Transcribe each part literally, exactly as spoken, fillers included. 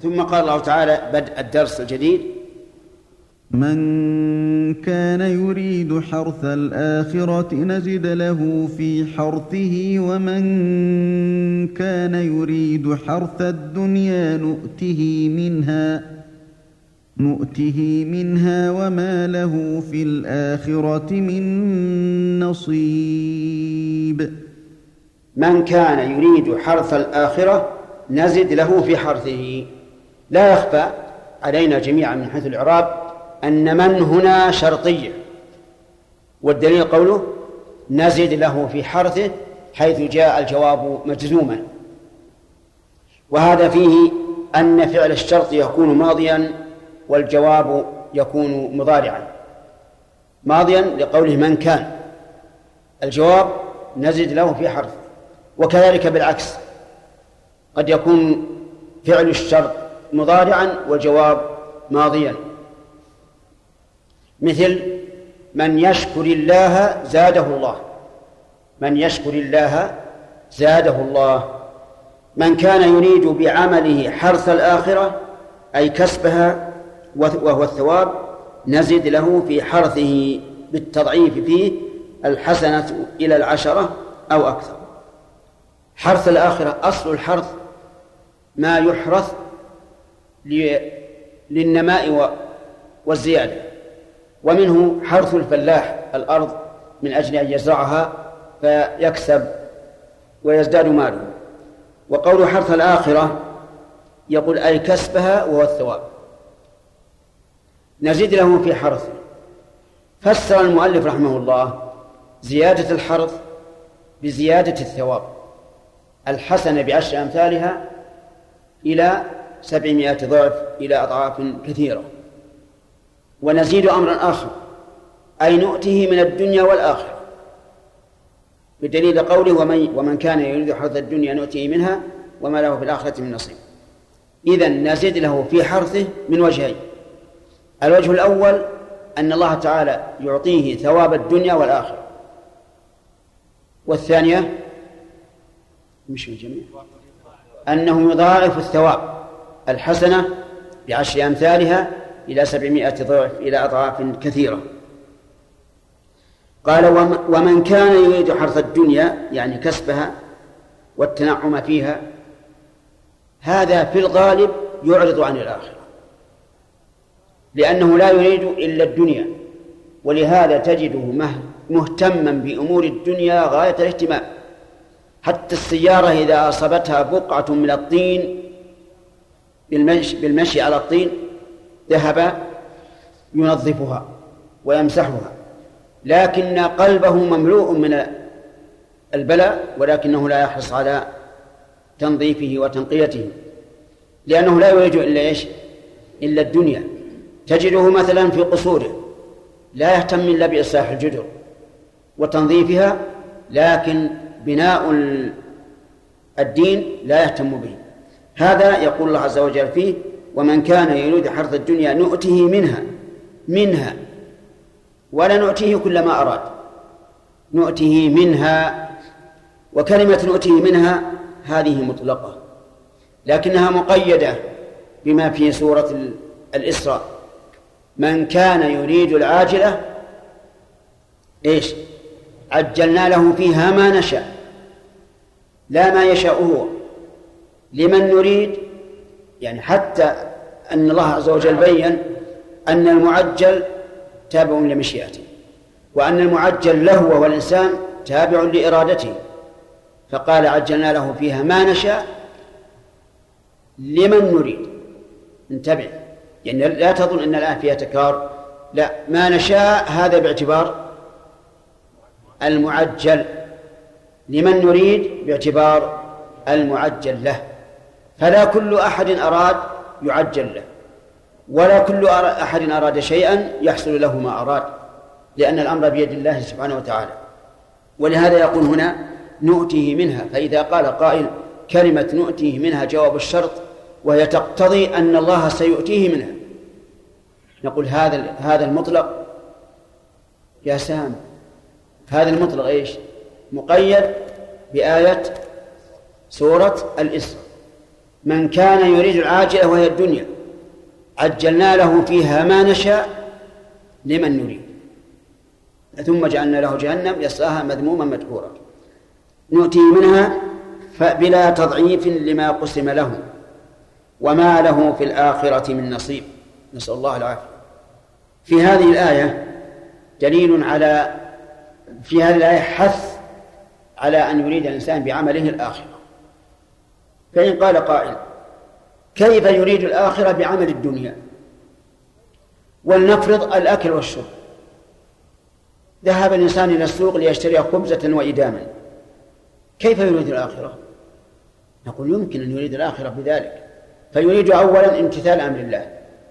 ثم قال الله تعالى بدء الدرس الجديد: من كان يريد حرث الآخرة نزد له في حرثه ومن كان يريد حرث الدنيا نؤته منها نؤته منها وما له في الآخرة من نصيب. من كان يريد حرث الآخرة نزد له في حرثه. لا يخفى علينا جميعا من حيث الإعراب أن من هنا شرطية، والدليل قوله نزد له في حرثه حيث جاء الجواب مجزوما، وهذا فيه أن فعل الشرط يكون ماضيا والجواب يكون مضارعا. ماضيا لقوله من كان، الجواب نزد له في حرثه. وكذلك بالعكس، قد يكون فعل الشرط مضارعا والجواب ماضيا، مثل من يشكر الله زاده الله. من يشكر الله زاده الله. من كان يريد بعمله حرث الآخرة أي كسبها وهو الثواب نزد له في حرثه بالتضعيف فيه الحسنة إلى العشرة أو أكثر. حرث الآخرة أصل الحرث ما يحرث للنماء والزيادة، ومنه حرث الفلاح الأرض من أجل أن يزرعها فيكسب ويزداد ماله. وقول حرث الآخرة يقول أي كسبها وهو الثواب نزيد له في حرثه. فسر المؤلف رحمه الله زيادة الحرث بزيادة الثواب، الحسنة بعشر أمثالها إلى سبعمائة ضعف إلى أضعاف كثيرة. ونزيد أمرا آخر أي نؤته من الدنيا والآخرة، بدليل قوله ومن, ومن كان يريد حرث الدنيا نؤته منها وما له في الآخرة من نصيب. إذن نزيد له في حرثه من وجهين: الوجه الأول أن الله تعالى يعطيه ثواب الدنيا والآخرة، والثانية مش الجميع أنه يضاعف الثواب الحسنة بعشر أمثالها إلى سبعمائة ضعف إلى أضعاف كثيرة. قال ومن كان يريد حرث الدنيا يعني كسبها والتنعم فيها، هذا في الغالب يعرض عن الآخرة لأنه لا يريد إلا الدنيا، ولهذا تجده مهتما بأمور الدنيا غاية الاهتمام. حتى السيارة إذا أصابتها بقعة من الطين بالمشي, بالمشي على الطين ذهب ينظفها ويمسحها، لكن قلبه مملوء من البلاء ولكنه لا يحرص على تنظيفه وتنقيته لأنه لا يريد إلا إيش؟ إلا الدنيا. تجده مثلا في قصوره لا يهتم إلا بإصلاح الجدر وتنظيفها، لكن بناء الدين لا يهتم به. هذا يقول الله عز وجل فيه ومن كان يريد حرث الدنيا نؤته منها منها ولا نؤته كل ما أراد، نؤته منها. وكلمة نؤته منها هذه مطلقة لكنها مقيدة بما في سورة الإسراء: من كان يريد العاجلة إيش؟ عجلنا له فيها ما نشاء، لا ما يشاء هو لمن نريد. يعني حتى أن الله عز وجل بيّن أن المعجل تابع لمشيئته، وأن المعجل له وهو الإنسان تابع لإرادته، فقال عجلنا له فيها ما نشاء لمن نريد. انتبه، يعني لا تظن أن الآن فيها تكرار، لا، ما نشاء هذا باعتبار المعجل، لمن نريد باعتبار المعجل له. فلا كل أحد أراد يعجل له، ولا كل أحد أراد شيئا يحصل له ما أراد، لأن الأمر بيد الله سبحانه وتعالى. ولهذا يقول هنا نؤتيه منها. فإذا قال قائل كلمة نؤتيه منها جواب الشرط وهي تقتضي أن الله سيؤتيه منها، نقول هذا هذا المطلق يا سام، هذا المطلق إيش؟ مقيد بآية سورة الإسراء. من كان يريد العاجلة وهي الدنيا عجلنا له فيها ما نشاء لمن نريد ثم جعلنا له جهنم يصلاها مذموما مدحورا نؤتيه منها فبلا تضعيف لما قسم له وما له في الآخرة من نصيب. نسأل الله العافية. في هذه الآية دليل على في هذه الآية حث على أن يريد الإنسان بعمله الآخرة. فإن قال قائل كيف يريد الآخرة بعمل الدنيا؟ ولنفرض الأكل والشرب، ذهب الإنسان إلى السوق ليشتري خبزة وإداما، كيف يريد الآخرة؟ نقول يمكن أن يريد الآخرة بذلك، فيريد أولا امتثال أمر الله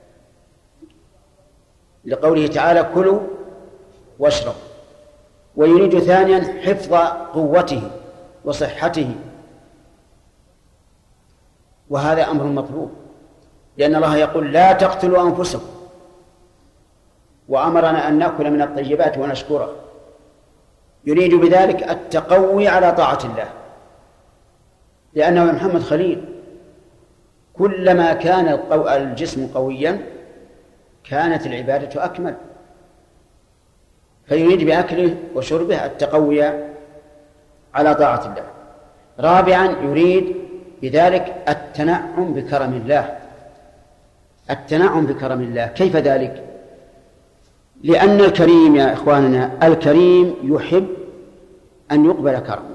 لقوله تعالى كلوا واشربوا، ويريد ثانيا حفظ قوته وصحته، وهذا أمر مطلوب لأن الله يقول لا تقتلوا أنفسكم وأمرنا أن نأكل من الطيبات ونشكره. يريد بذلك التقوي على طاعة الله، لأنه يا محمد خليل كلما كان الجسم قويا كانت العبادة أكمل، فيريد بأكله وشربه التقوي على طاعة الله. رابعا يريد بذلك التنعم بكرم الله. التنعم بكرم الله كيف ذلك؟ لأن الكريم يا إخواننا الكريم يحب أن يقبل كرمه،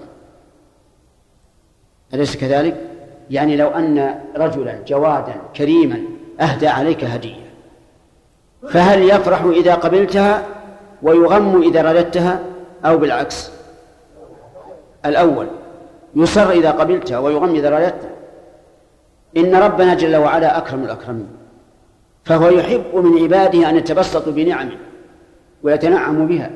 أليس كذلك؟ يعني لو أن رجلا جوادا كريما أهدى عليك هدية فهل يفرح إذا قبلتها ويغم إذا رددتها أو بالعكس؟ الأول يسر إذا قبلتها ويغم إذا رددتها. إن ربنا جل وعلا أكرم الأكرمين، فهو يحب من عباده أن يتبسطوا بنعمه ويتنعموا بها.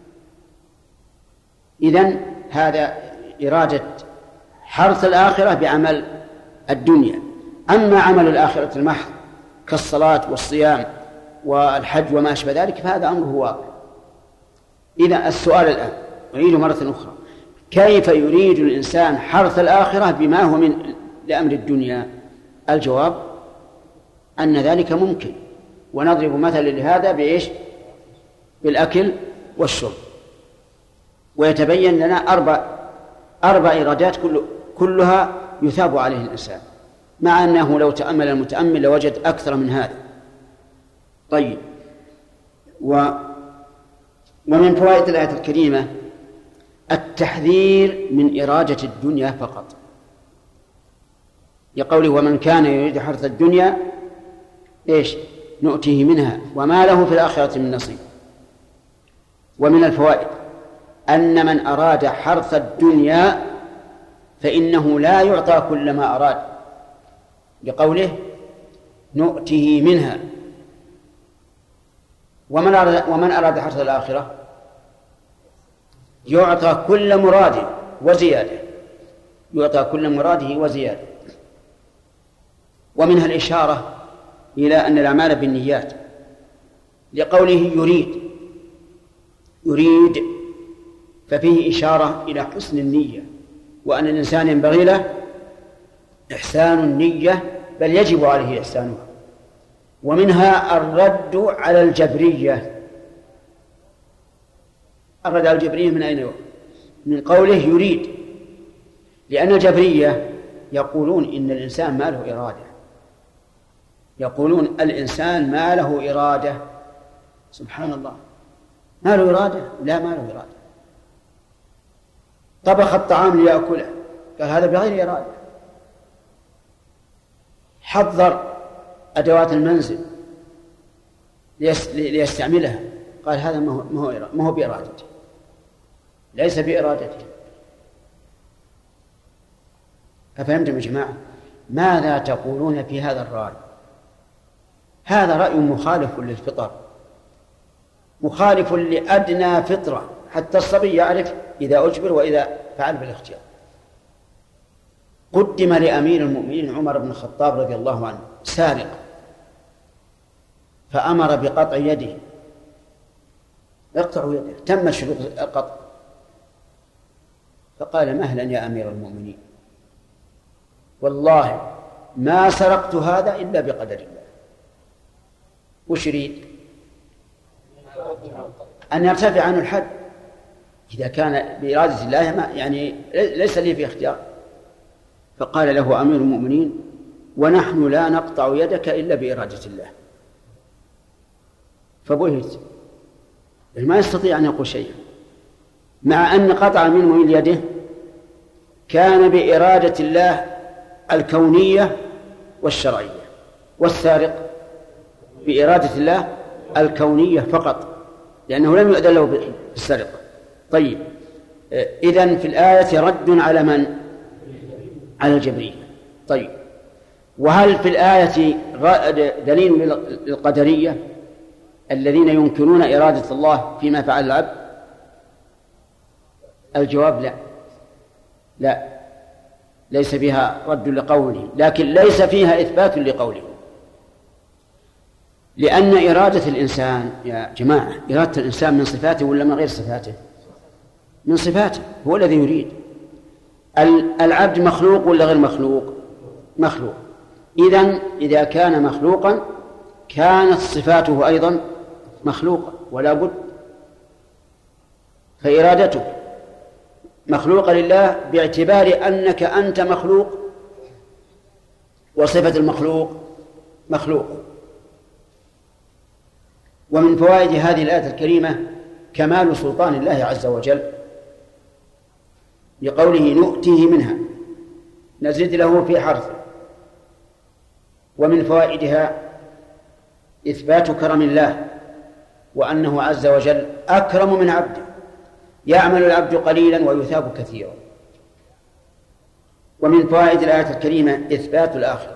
إذن هذا إرادة حرث الآخرة بعمل الدنيا. أما عمل الآخرة المحض كالصلاة والصيام والحج وما أشبه ذلك فهذا أمره واقع. إذن السؤال الآن أعيده مرة أخرى، كيف يريد الإنسان حرث الآخرة بما هو من لأمر الدنيا؟ الجواب أن ذلك ممكن، ونضرب مثلا لهذا بإيش؟ بالأكل والشرب. ويتبين لنا أربع أربع إرادات كل كلها يثاب عليه الإنسان، مع أنه لو تأمل المتأمل لوجد أكثر من هذا. طيب، و ومن فوائد الآية الكريمة التحذير من إرادة الدنيا فقط، لقوله ومن كان يريد حرث الدنيا إيش نؤتيه منها وما له في الآخرة من نصيب. ومن الفوائد أن من أراد حرث الدنيا فإنه لا يعطى كل ما أراد، لقوله نؤتيه منها. ومن أراد, ومن أراد حرث الآخرة يعطى كل مراد وزيادة، يعطى كل مراده وزيادة. ومنها الإشارة إلى أن الأعمال بالنيات، لقوله يريد يريد ففيه إشارة إلى حسن النية، وأن الإنسان ينبغي له إحسان النية، بل يجب عليه إحسانها. ومنها الرد على الجبرية. الرد على الجبرية من أين؟ من قوله يريد، لأن الجبرية يقولون إن الإنسان ما له إرادة، يقولون الإنسان ما له إرادة. سبحان الله، ما له إرادة؟ لا، ما له إرادة. طبخ الطعام ليأكله، قال هذا بغير إرادة. حضر أدوات المنزل ليستعملها، قال هذا ما هو بإرادته، ليس بإرادته. أفهمتم يا جماعة؟ ماذا تقولون في هذا الرأي؟ هذا رأي مخالف للفطر، مخالف لأدنى فطرة، حتى الصبي يعرف إذا أجبر وإذا فعل بالاختيار. قدم لأمير المؤمنين عمر بن الخطاب رضي الله عنه سارق، فأمر بقطع يده، اقطعوا يده، تم شروط القطع. فقال مهلا يا أمير المؤمنين، والله ما سرقت هذا إلا بقدر الله. وش يريد؟ أن يرتفع عنه الحد إذا كان بإرادة الله، ما يعني ليس لي في اختيار. فقال له أمير المؤمنين: ونحن لا نقطع يدك إلا بإرادة الله. فبهت، ما يستطيع أن يقول شيئا، مع أن قطع منه يده كان بإرادة الله الكونية والشرعية، والسارق بإرادة الله الكونية فقط، لأنه لم يؤذن له بالسرقة. طيب، إذن في الآية رد على من؟ على الجبرية. طيب، وهل في الآية دليل للقدرية الذين ينكرون إرادة الله فيما فعل العبد؟ الجواب لا، لا، ليس فيها رد لقوله، لكن ليس فيها إثبات لقوله، لأن إرادة الإنسان يا جماعة، إرادة الإنسان من صفاته ولا من غير صفاته؟ من صفاته، هو الذي يريد. العبد مخلوق ولا غير مخلوق؟ مخلوق. إذن إذا كان مخلوقا كانت صفاته أيضا مخلوقة ولا بد. فإرادتك مخلوقة لله باعتبار أنك أنت مخلوق، وصفة المخلوق مخلوق. ومن فوائد هذه الآية الكريمة كمال سلطان الله عز وجل، بقوله نؤتيه منها، نزيد له في حرثه. ومن فوائدها إثبات كرم الله، وأنه عز وجل أكرم من عبده، يعمل العبد قليلا ويثاب كثيرا. ومن فوائد الآية الكريمة إثبات الآخرة،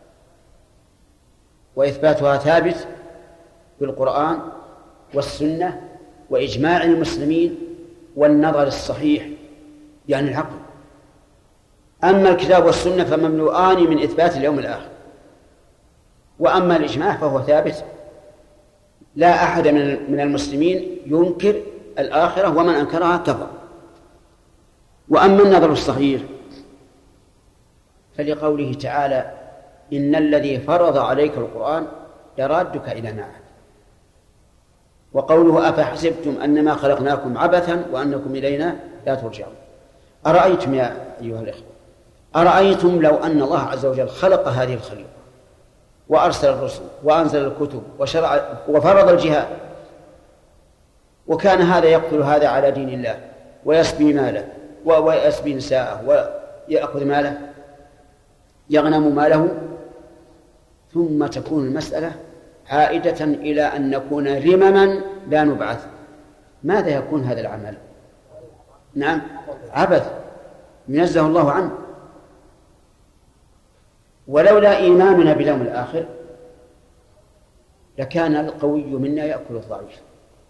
وإثباتها ثابت بالقرآن والسنة وإجماع المسلمين والنظر الصحيح يعني العقل. أما الكتاب والسنة فمملوءان من إثبات اليوم الآخر، وأما الإجماع فهو ثابت، لا أحد من المسلمين ينكر الآخرة، ومن أنكرها كفر. وأما النظر الصحيح فلقوله تعالى إن الذي فرض عليك القرآن لرادك إلى معاد. وقوله أفحسبتم أنما خلقناكم عبثا وأنكم إلينا لا ترجعون. أرأيتم يا أيها الإخوة، أرأيتم لو أن الله عز وجل خلق هذه الخليقة وأرسل الرسل وأنزل الكتب وشرع وفرض الجهاد، وكان هذا يقتل هذا على دين الله ويسبي ماله ويسبي نساءه ويأخذ ماله، يغنم ماله، ثم تكون المسألة عائدة إلى أن نكون رمما لا نبعث، ماذا يكون هذا العمل؟ نعم، عبث ينزه الله عنه. ولولا إيماننا باليوم الآخر لكان القوي منا يأكل الضعيف،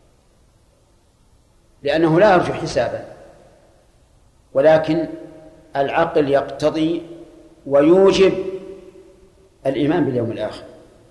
لأنه لا يرجو حسابا، ولكن العقل يقتضي ويوجب الإيمان باليوم الآخر.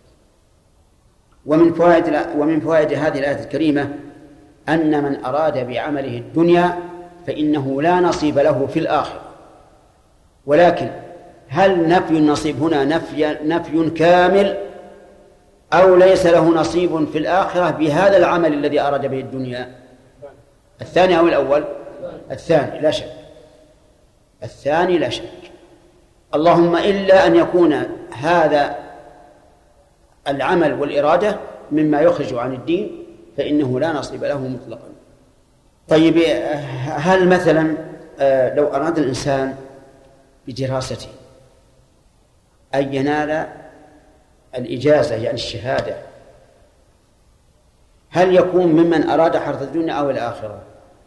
ومن فوائد ومن فوائد هذه الآية الكريمة أن من أراد بعمله الدنيا فإنه لا نصيب له في الآخرة. ولكن هل نفي النصيب هنا نفي, نفي كامل أو ليس له نصيب في الآخرة بهذا العمل الذي أراد به الدنيا؟ الثاني أو الأول؟ الثاني لا شك، الثاني لا شك. اللهم إلا أن يكون هذا العمل والإرادة مما يخرج عن الدين فإنه لا نصيب له مطلقا. طيب، هل مثلا لو أراد الإنسان بدراسته أن ينال الإجازة يعني الشهادة، هل يكون ممن أراد حرث الدنيا أو الآخرة؟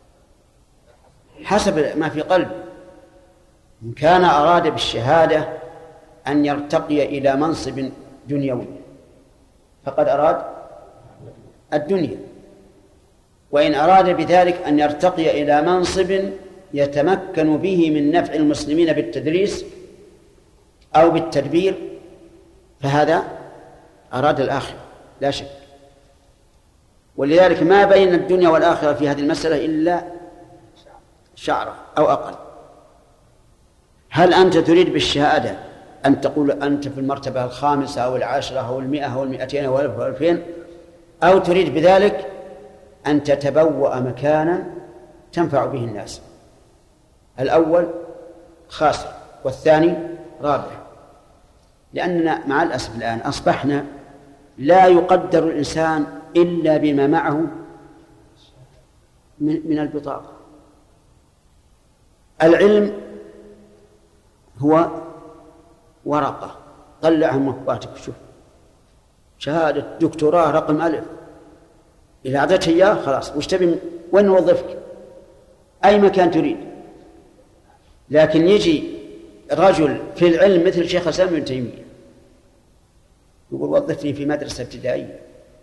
حسب ما في قلب. إن كان أراد بالشهادة أن يرتقي إلى منصب دنيوي فقد أراد الدنيا، وإن أراد بذلك أن يرتقي إلى منصب يتمكن به من نفع المسلمين بالتدريس أو بالتدبير فهذا أراد الآخرة لا شك. ولذلك ما بين الدنيا والآخرة في هذه المسألة إلا شعرة أو أقل. هل أنت تريد بالشهادة أن تقول أنت في المرتبة الخامسة أو العاشرة أو المئة أو المئتين أو الألف أو الألفين، أو تريد بذلك أن تتبوأ مكانا تنفع به الناس. الأول خاسر والثاني رابح، لأننا مع الأسف الآن أصبحنا لا يقدر الإنسان إلا بما معه من البطاقة. العلم هو ورقة طلعها من مخباتك، شوف شهادة دكتوراه رقم ألف، إذا أعطيتها إياه خلاص وش تبي، وين نوظفك؟ أي مكان تريد. لكن يجي رجل في العلم مثل شيخ الإسلام ابن تيمية يقول وظفني في مدرسة ابتدائية،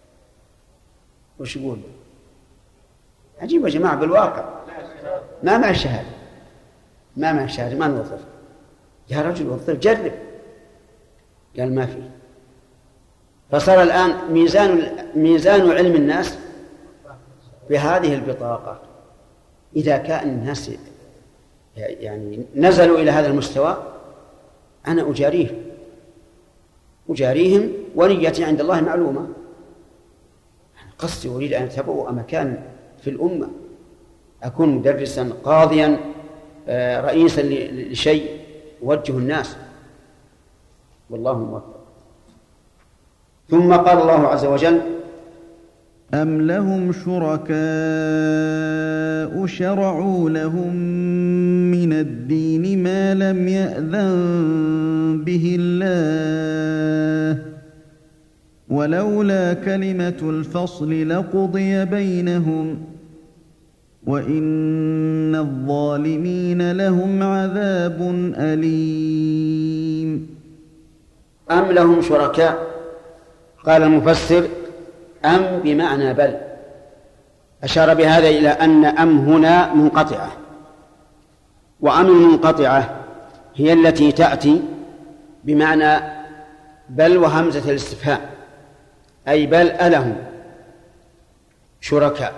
وش يقول؟ عجيب يا جماعة، بالواقع ما مع الشهادة، ما مع الشهادة ما نوظف. يا رجل وظف، جرب. قال ما في. فصار الآن ميزان ميزان علم الناس بهذه البطاقة. إذا كان الناس يعني نزلوا إلى هذا المستوى أنا أجاريه أجاريهم ونيتي عند الله معلومة. قصدي أريد أن أتبوأ مكان في الأمة، أكون مدرسا، قاضيا، رئيسا لشيء يوجه الناس، والله موفق. ثم قال الله عز وجل أم لهم شركاء شرعوا لهم من الدين ما لم يأذن به الله ولولا كلمة الفصل لقضي بينهم وإن الظالمين لهم عذاب أليم. أم لهم شركاء، قال المفسر أم بمعنى بل، أشار بهذا إلى أن أم هنا منقطعة، وأم المنقطعة هي التي تأتي بمعنى بل وهمزة الاستفهام، أي بل ألهم شركاء.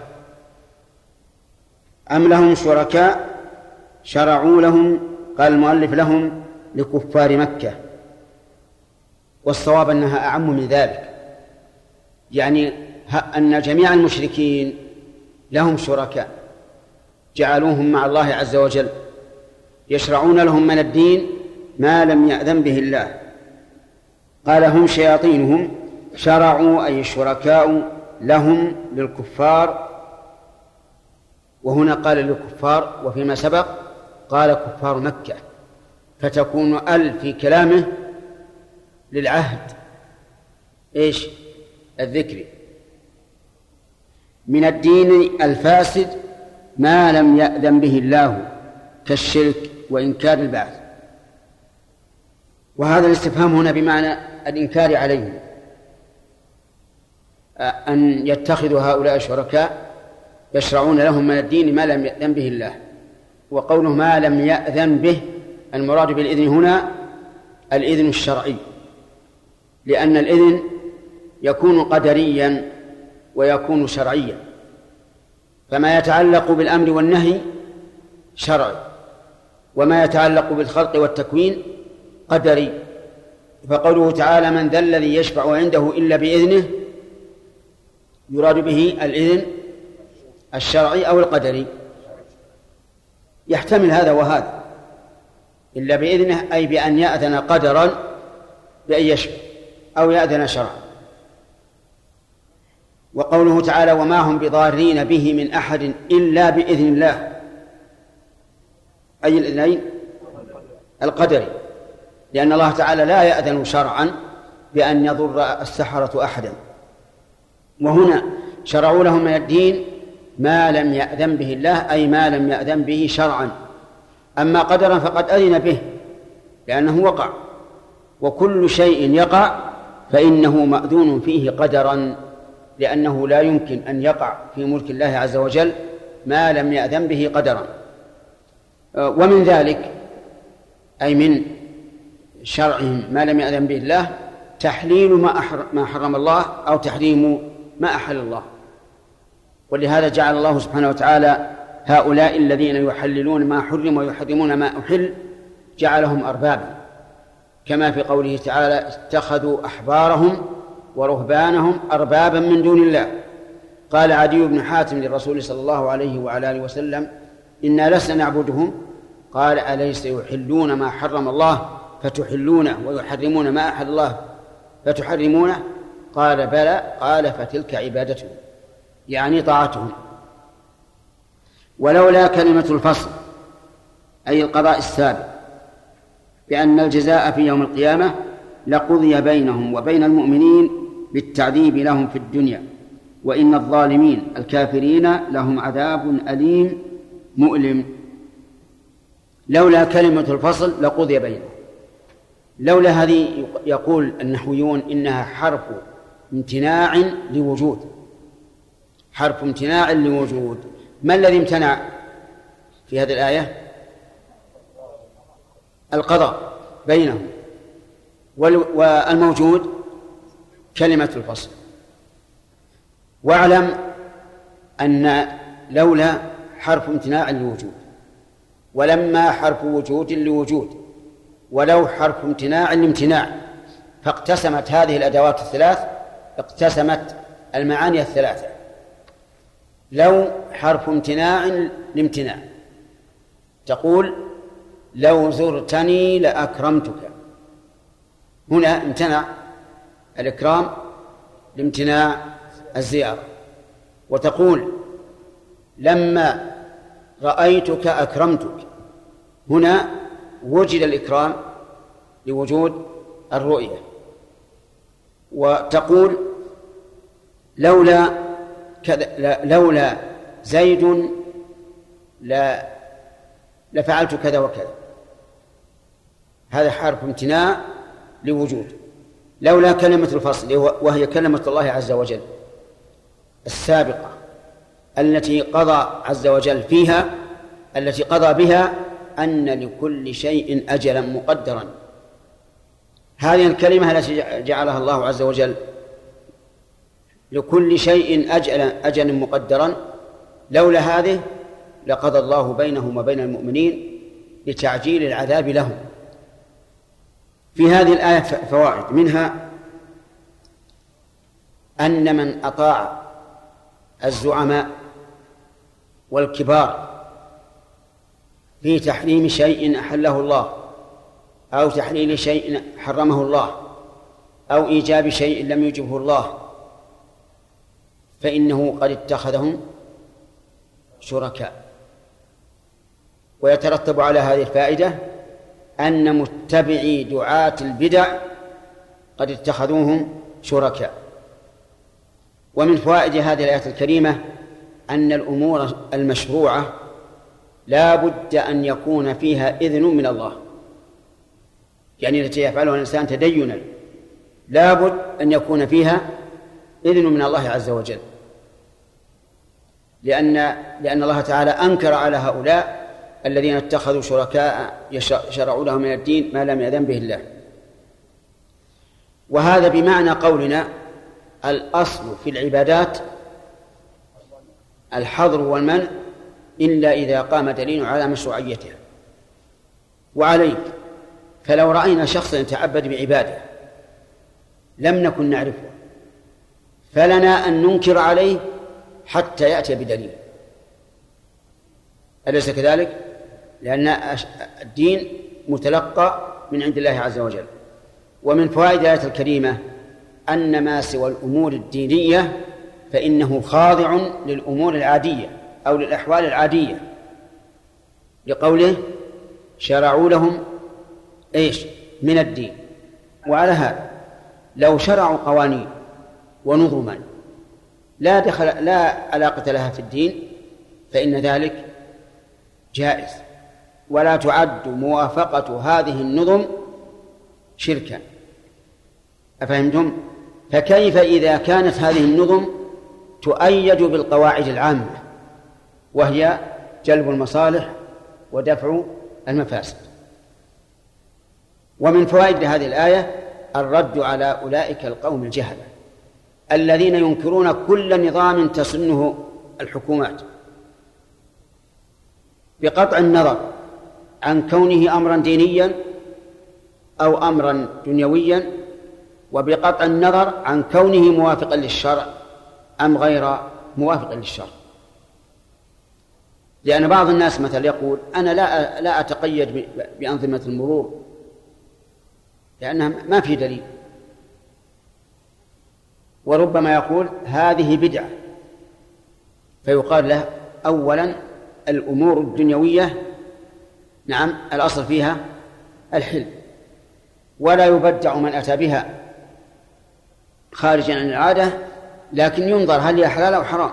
أم لهم شركاء شرعوا لهم، قال المؤلف لهم لكفار مكة، والصواب أنها أعم من ذلك، يعني أن جميع المشركين لهم شركاء جعلوهم مع الله عز وجل يشرعون لهم من الدين ما لم يأذن به الله. قال هم شياطينهم، شرعوا أي الشركاء لهم للكفار، وهنا قال للكفار وفيما سبق قال كفار مكة، فتكون ال في كلامه للعهد ايش الذكري. من الدين الفاسد ما لم يأذن به الله كالشرك وإنكار البعث. وهذا الاستفهام هنا بمعنى الإنكار عليهم، أن يتخذوا هؤلاء شركاء يشرعون لهم من الدين ما لم يأذن به الله. وقوله ما لم يأذن به المراد بالإذن هنا الإذن الشرعي، لأن الإذن يكون قدريا ويكون شرعيا، فما يتعلق بالأمر والنهي شرعي، وما يتعلق بالخلق والتكوين قدري. فقوله تعالى من ذا الذي يشفع عنده إلا بإذنه يراد به الإذن الشرعي أو القدري، يحتمل هذا وهذا. إلا بإذنه أي بأن يأذن قدرا بأن يشفع أو يأذن شرعا. وقوله تعالى وما هم بضارين به من أحد إلا بإذن الله، أي الإذنين القدري، لأن الله تعالى لا يأذن شرعا بأن يضر السحرة أحدا. وهنا شرعوا لهم من الدين ما لم يأذن به الله، أي ما لم يأذن به شرعا. أما قدرا فقد أذن به لأنه وقع، وكل شيء يقع فإنه مأذون فيه قدرا، لأنه لا يمكن أن يقع في ملك الله عز وجل ما لم يأذن به قدرا. ومن ذلك أي من شرعهم ما لم يأذن به الله تحليل ما حرم الله أو تحريم ما أحل الله. ولهذا جعل الله سبحانه وتعالى هؤلاء الذين يحللون ما حرم ويحرمون ما أحل جعلهم أربابا كما في قوله تعالى اتخذوا أحبارهم ورهبانهم أربابا من دون الله. قال عدي بن حاتم للرسول صلى الله عليه وعلى آله وسلم إنا لسنا نعبدهم، قال أليس يحلون ما حرم الله فتحلونه ويحرمون ما أحل الله فتحرمونه؟ قال بلى، قال فتلك عبادتهم، يعني طاعتهم. ولولا كلمة الفصل أي القضاء السابق بأن الجزاء في يوم القيامة لقضي بينهم وبين المؤمنين بالتعذيب لهم في الدنيا، وإن الظالمين الكافرين لهم عذاب أليم مؤلم. لولا كلمة الفصل لقضي بينهم. لولا هذه يقول النحويون إنها حرف امتناع لوجود، حرف امتناع لوجود. ما الذي امتنع في هذه الآية؟ القضاء بينهم، والموجود كلمة الفصل. واعلم أن لولا حرف امتناع لوجود، ولما حرف وجود لوجود، ولو حرف امتناع لامتناع، فاقتسمت هذه الأدوات الثلاث، اقتسمت المعاني الثلاثة. لو حرف امتناع لامتناع، تقول لو زرتني لأكرمتك، هنا امتنع الإكرام لامتناع الزيارة. وتقول لما رأيتك أكرمتك، هنا وجد الإكرام لوجود الرؤية. وتقول لولا كذا، لولا زيد لا لفعلت كذا وكذا، هذا حرف امتناع لوجود. لولا كلمة الفصل وهي كلمة الله عز وجل السابقة التي قضى عز وجل فيها، التي قضى بها أن لكل شيء أجلا مقدرا. هذه الكلمة التي جعلها الله عز وجل لكل شيء أجلا أجلا مقدرا، لولا هذه لقضى الله بينهم وبين المؤمنين لتعجيل العذاب لهم. في هذه الآية فوائد، منها أن من أطاع الزعماء والكبار في تحريم شيء أحله الله أو تحليل شيء حرمه الله أو إيجاب شيء لم يوجبه الله، فإنه قد اتخذهم شركاء. ويترتب على هذه الفائدة أن متبعي دعاة البدع قد اتخذوهم شركاء. ومن فوائد هذه الآية الكريمة أن الأمور المشروعة لا بد أن يكون فيها إذن من الله، يعني التي يفعلها الإنسان تدينا لا بد أن يكون فيها إذن من الله عز وجل، لأن لأن الله تعالى أنكر على هؤلاء الذين اتخذوا شركاء يشرعوا لهم من الدين ما لم يأذن به الله. وهذا بمعنى قولنا الأصل في العبادات الحظر والمنع إلا إذا قام دليل على مشروعيتها. وعليك فلو رأينا شخصا يتعبد بعبادة لم نكن نعرفه، فلنا أن ننكر عليه حتى يأتي بدليل، أليس كذلك؟ لأن الدين متلقى من عند الله عز وجل. ومن فوائد الآية الكريمة أن ما سوى الأمور الدينية فإنه خاضع للأمور العادية أو للأحوال العادية، لقوله شرعوا لهم إيش من الدين. وعلى هذا لو شرعوا قوانين ونظما لا دخل لا علاقة لها في الدين فإن ذلك جائز، ولا تعد موافقة هذه النظم شركا. أفهمتم؟ فكيف إذا كانت هذه النظم تؤيد بالقواعد العامة وهي جلب المصالح ودفع المفاسد. ومن فوائد هذه الآية الرد على أولئك القوم الجهلة الذين ينكرون كل نظام تسنه الحكومات بقطع النظر عن كونه أمرا دينيا أو أمرا دنيويا، وبقطع النظر عن كونه موافقا للشرع أم غير موافق للشرع. لأن بعض الناس مثلا يقول أنا لا لا أتقيد بأنظمة المرور لأنها ما في دليل، وربما يقول هذه بدعة، فيقال له أولا الأمور الدنيوية نعم الأصل فيها الحل، ولا يبدع من أتى بها خارجا عن العادة، لكن ينظر هل هي حلال أو حرام.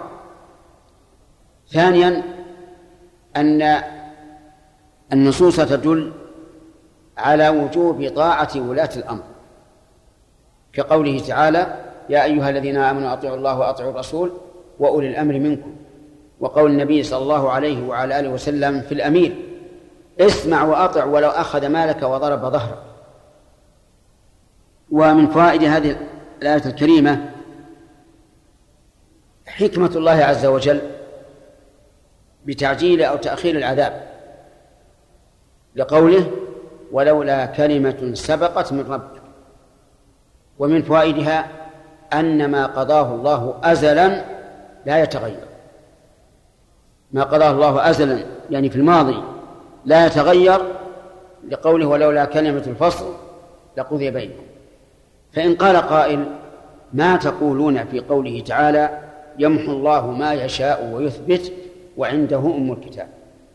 ثانيا أن النصوص تدل على وجوب طاعة ولاة الأمر، كقوله تعالى يا أيها الذين آمنوا أطيعوا الله وأطيعوا الرسول وأولي الأمر منكم، وقول النبي صلى الله عليه وعلى آله وسلم في الأمير اسمع وأطع ولو أخذ مالك وضرب ظهرك. ومن فوائد هذه الآية الكريمة حكمة الله عز وجل بتعجيل أو تأخير العذاب، لقوله ولولا كلمة سبقت من ربك. ومن فوائدها أن ما قضاه الله أزلا لا يتغير، ما قضاه الله أزلا يعني في الماضي لا يتغير، لقوله ولولا كلمة الفصل لقضي بينكم. فإن قال قائل ما تقولون في قوله تعالى يمحو الله ما يشاء ويثبت وعنده أم الكتاب،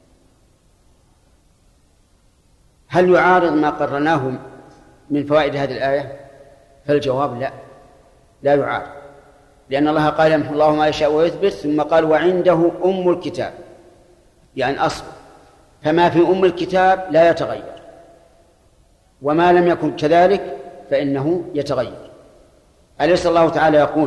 هل يعارض ما قررناه من فوائد هذه الآية؟ فالجواب لا، لا يعارض، لأن الله قال يمحو الله ما يشاء ويثبت، ثم قال وعنده أم الكتاب يعني أصل، فما في أم الكتاب لا يتغير، وما لم يكن كذلك فإنه يتغير. أليس الله تعالى يقول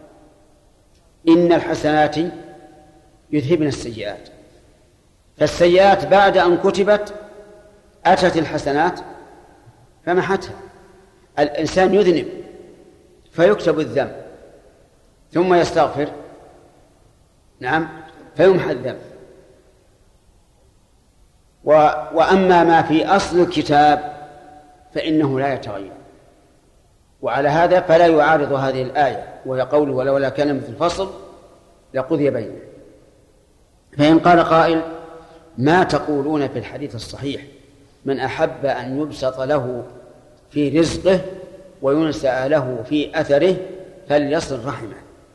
إن الحسنات يذهبن السيئات، فالسيئات بعد أن كتبت أتت الحسنات فمحتها. الإنسان يذنب فيكتب الذنب ثم يستغفر نعم فيمحى الذنب، وأما ما في أصل الكتاب فإنه لا يتغير. وعلى هذا فلا يعارض هذه الآية وهي قوله ولولا كلمة الفصل لقضي بينهم. فإن قال قائل ما تقولون في الحديث الصحيح من أحب أن يبسط له في رزقه وينسأ له في أثره فليصل رحمه،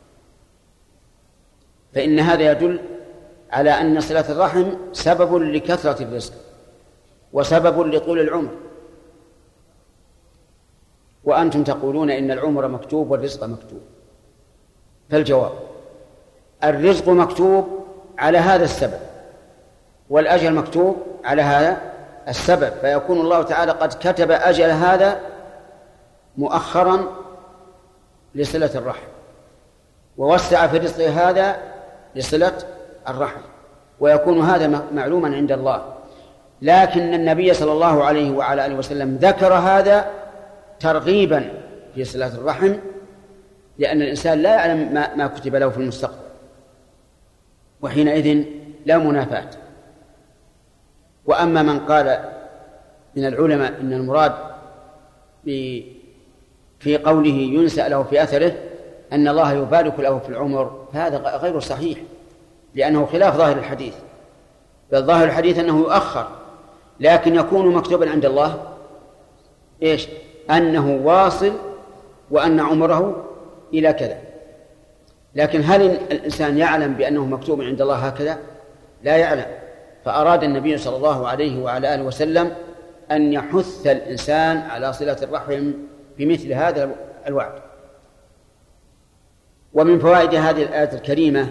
فإن هذا يدل على أن صلة الرحم سبب لكثرة الرزق وسبب لطول العمر، وأنتم تقولون إن العمر مكتوب والرزق مكتوب. فالجواب الرزق مكتوب على هذا السبب والأجل مكتوب على هذا السبب، فيكون الله تعالى قد كتب أجل هذا مؤخرا لصلة الرحم، ووسع في رزق هذا لصلة الرحم، ويكون هذا معلوما عند الله. لكن النبي صلى الله عليه وعلى آله وسلم ذكر هذا ترغيبا في صلة الرحم، لأن الإنسان لا يعلم ما, ما كتب له في المستقبل، وحينئذ لا منافاة. وأما من قال من العلماء إن المراد في قوله ينسأ له في أثره أن الله يبارك له في العمر، فهذا غير صحيح، لأنه خلاف ظاهر الحديث. بل ظاهر الحديث أنه يؤخر، لكن يكون مكتوبا عند الله إيش؟ أنه واصل وأن عمره إلى كذا. لكن هل الإنسان يعلم بأنه مكتوب عند الله هكذا؟ لا يعلم. فأراد النبي صلى الله عليه وعلى آله وسلم أن يحث الإنسان على صلة الرحم بمثل هذا الوعد. ومن فوائد هذه الآية الكريمة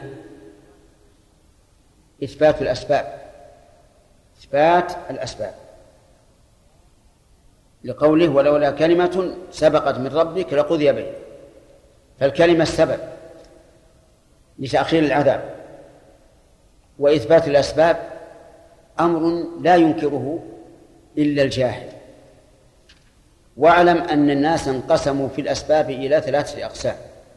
إثبات الأسباب، إثبات الأسباب لقوله ولولا كلمة سبقت من ربك لقضي بينهم، فالكلمة السبب لتأخير العذاب، وإثبات الأسباب أمر لا ينكره إلا الجاهل. واعلم أن الناس انقسموا في الأسباب إلى ثلاثة أقسام: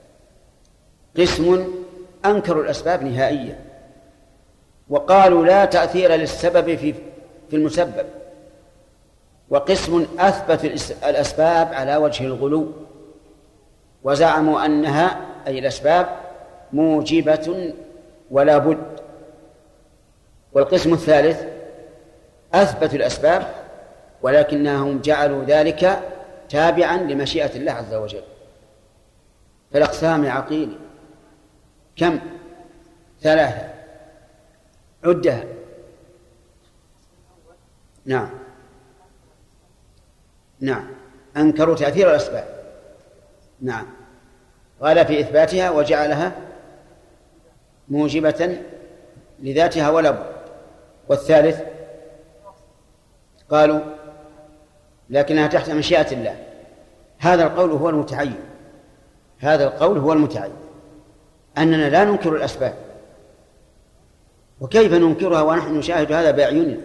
قسم أنكروا الأسباب نهائيا وقالوا لا تأثير للسبب في في المسبب، وقسم أثبت الأسباب على وجه الغلو وزعموا أنها أي الأسباب موجبة ولا بد. والقسم الثالث أثبت الأسباب ولكنهم جعلوا ذلك تابعا لمشيئة الله عز وجل. فالأقسام يا عقيل كم؟ ثلاثة، عدها. نعم نعم أنكروا تأثير الأسباب، نعم، قال في إثباتها وجعلها موجبة لذاتها ولا بد. والثالث قالوا لكنها تحت مشيئة الله. هذا القول هو المتعين، هذا القول هو المتعين، أننا لا ننكر الأسباب. وكيف ننكرها ونحن نشاهد هذا بأعيننا؟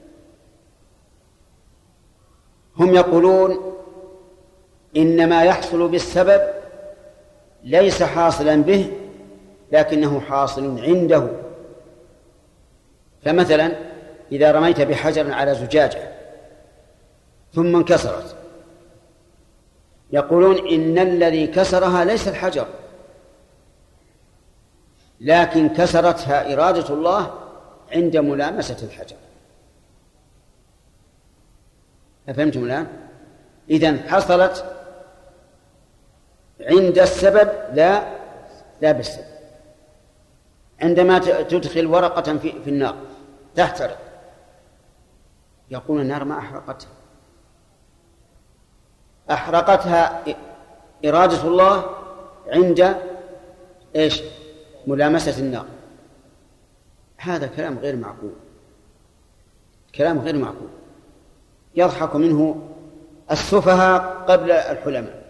هم يقولون إن ما يحصل بالسبب ليس حاصلا به لكنه حاصل عنده. فمثلا إذا رميت بحجر على زجاجة ثم انكسرت، يقولون إن الذي كسرها ليس الحجر لكن كسرتها إرادة الله عند ملامسة الحجر. أفهمتم الآن؟ إذن حصلت عند السبب لا لا بالسبب. عندما تدخل ورقة في, في النار تحترق، يقول النار ما أحرقتها، أحرقتها إرادة الله عند إيش؟ ملامسة النار. هذا كلام غير معقول، كلام غير معقول، يضحك منه السفهاء قبل الحلماء.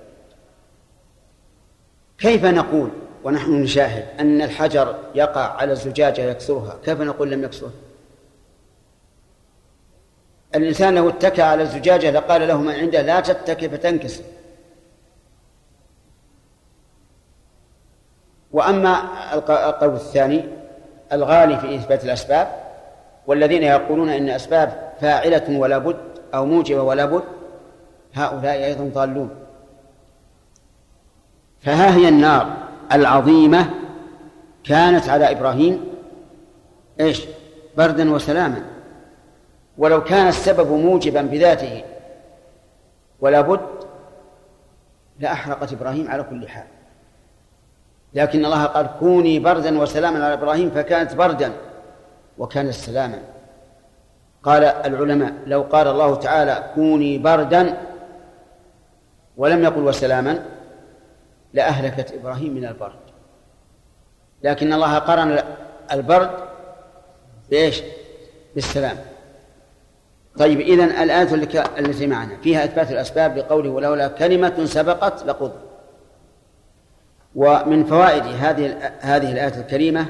كيف نقول ونحن نشاهد أن الحجر يقع على الزجاجة يكسرها، كيف نقول لم يكسرها؟ الإنسان لو اتكى على الزجاجة لقال له من عنده لا تتكي فتنكسر. وأما القول الثاني الغالي في إثبات الأسباب والذين يقولون إن أسباب فاعلة ولا بد أو موجبة ولا بد، هؤلاء أيضا ضالون. فها هي النار العظيمة كانت على إبراهيم إيش؟ بردا وسلاما، ولو كان السبب موجبا بذاته ولا بد لأحرقت إبراهيم على كل حال، لكن الله قال كوني بردا وسلاما على إبراهيم فكانت بردا وكانت سلاما. قال العلماء لو قال الله تعالى كوني بردا ولم يقل وسلاما لأهلكت إبراهيم من البرد، لكن الله قرن البرد بإيش؟ بالسلام. طيب إذن الآية التي معنا فيها إثبات الأسباب بقوله ولولا كلمة سبقت لقضي. ومن فوائد هذه هذه الآية الكريمة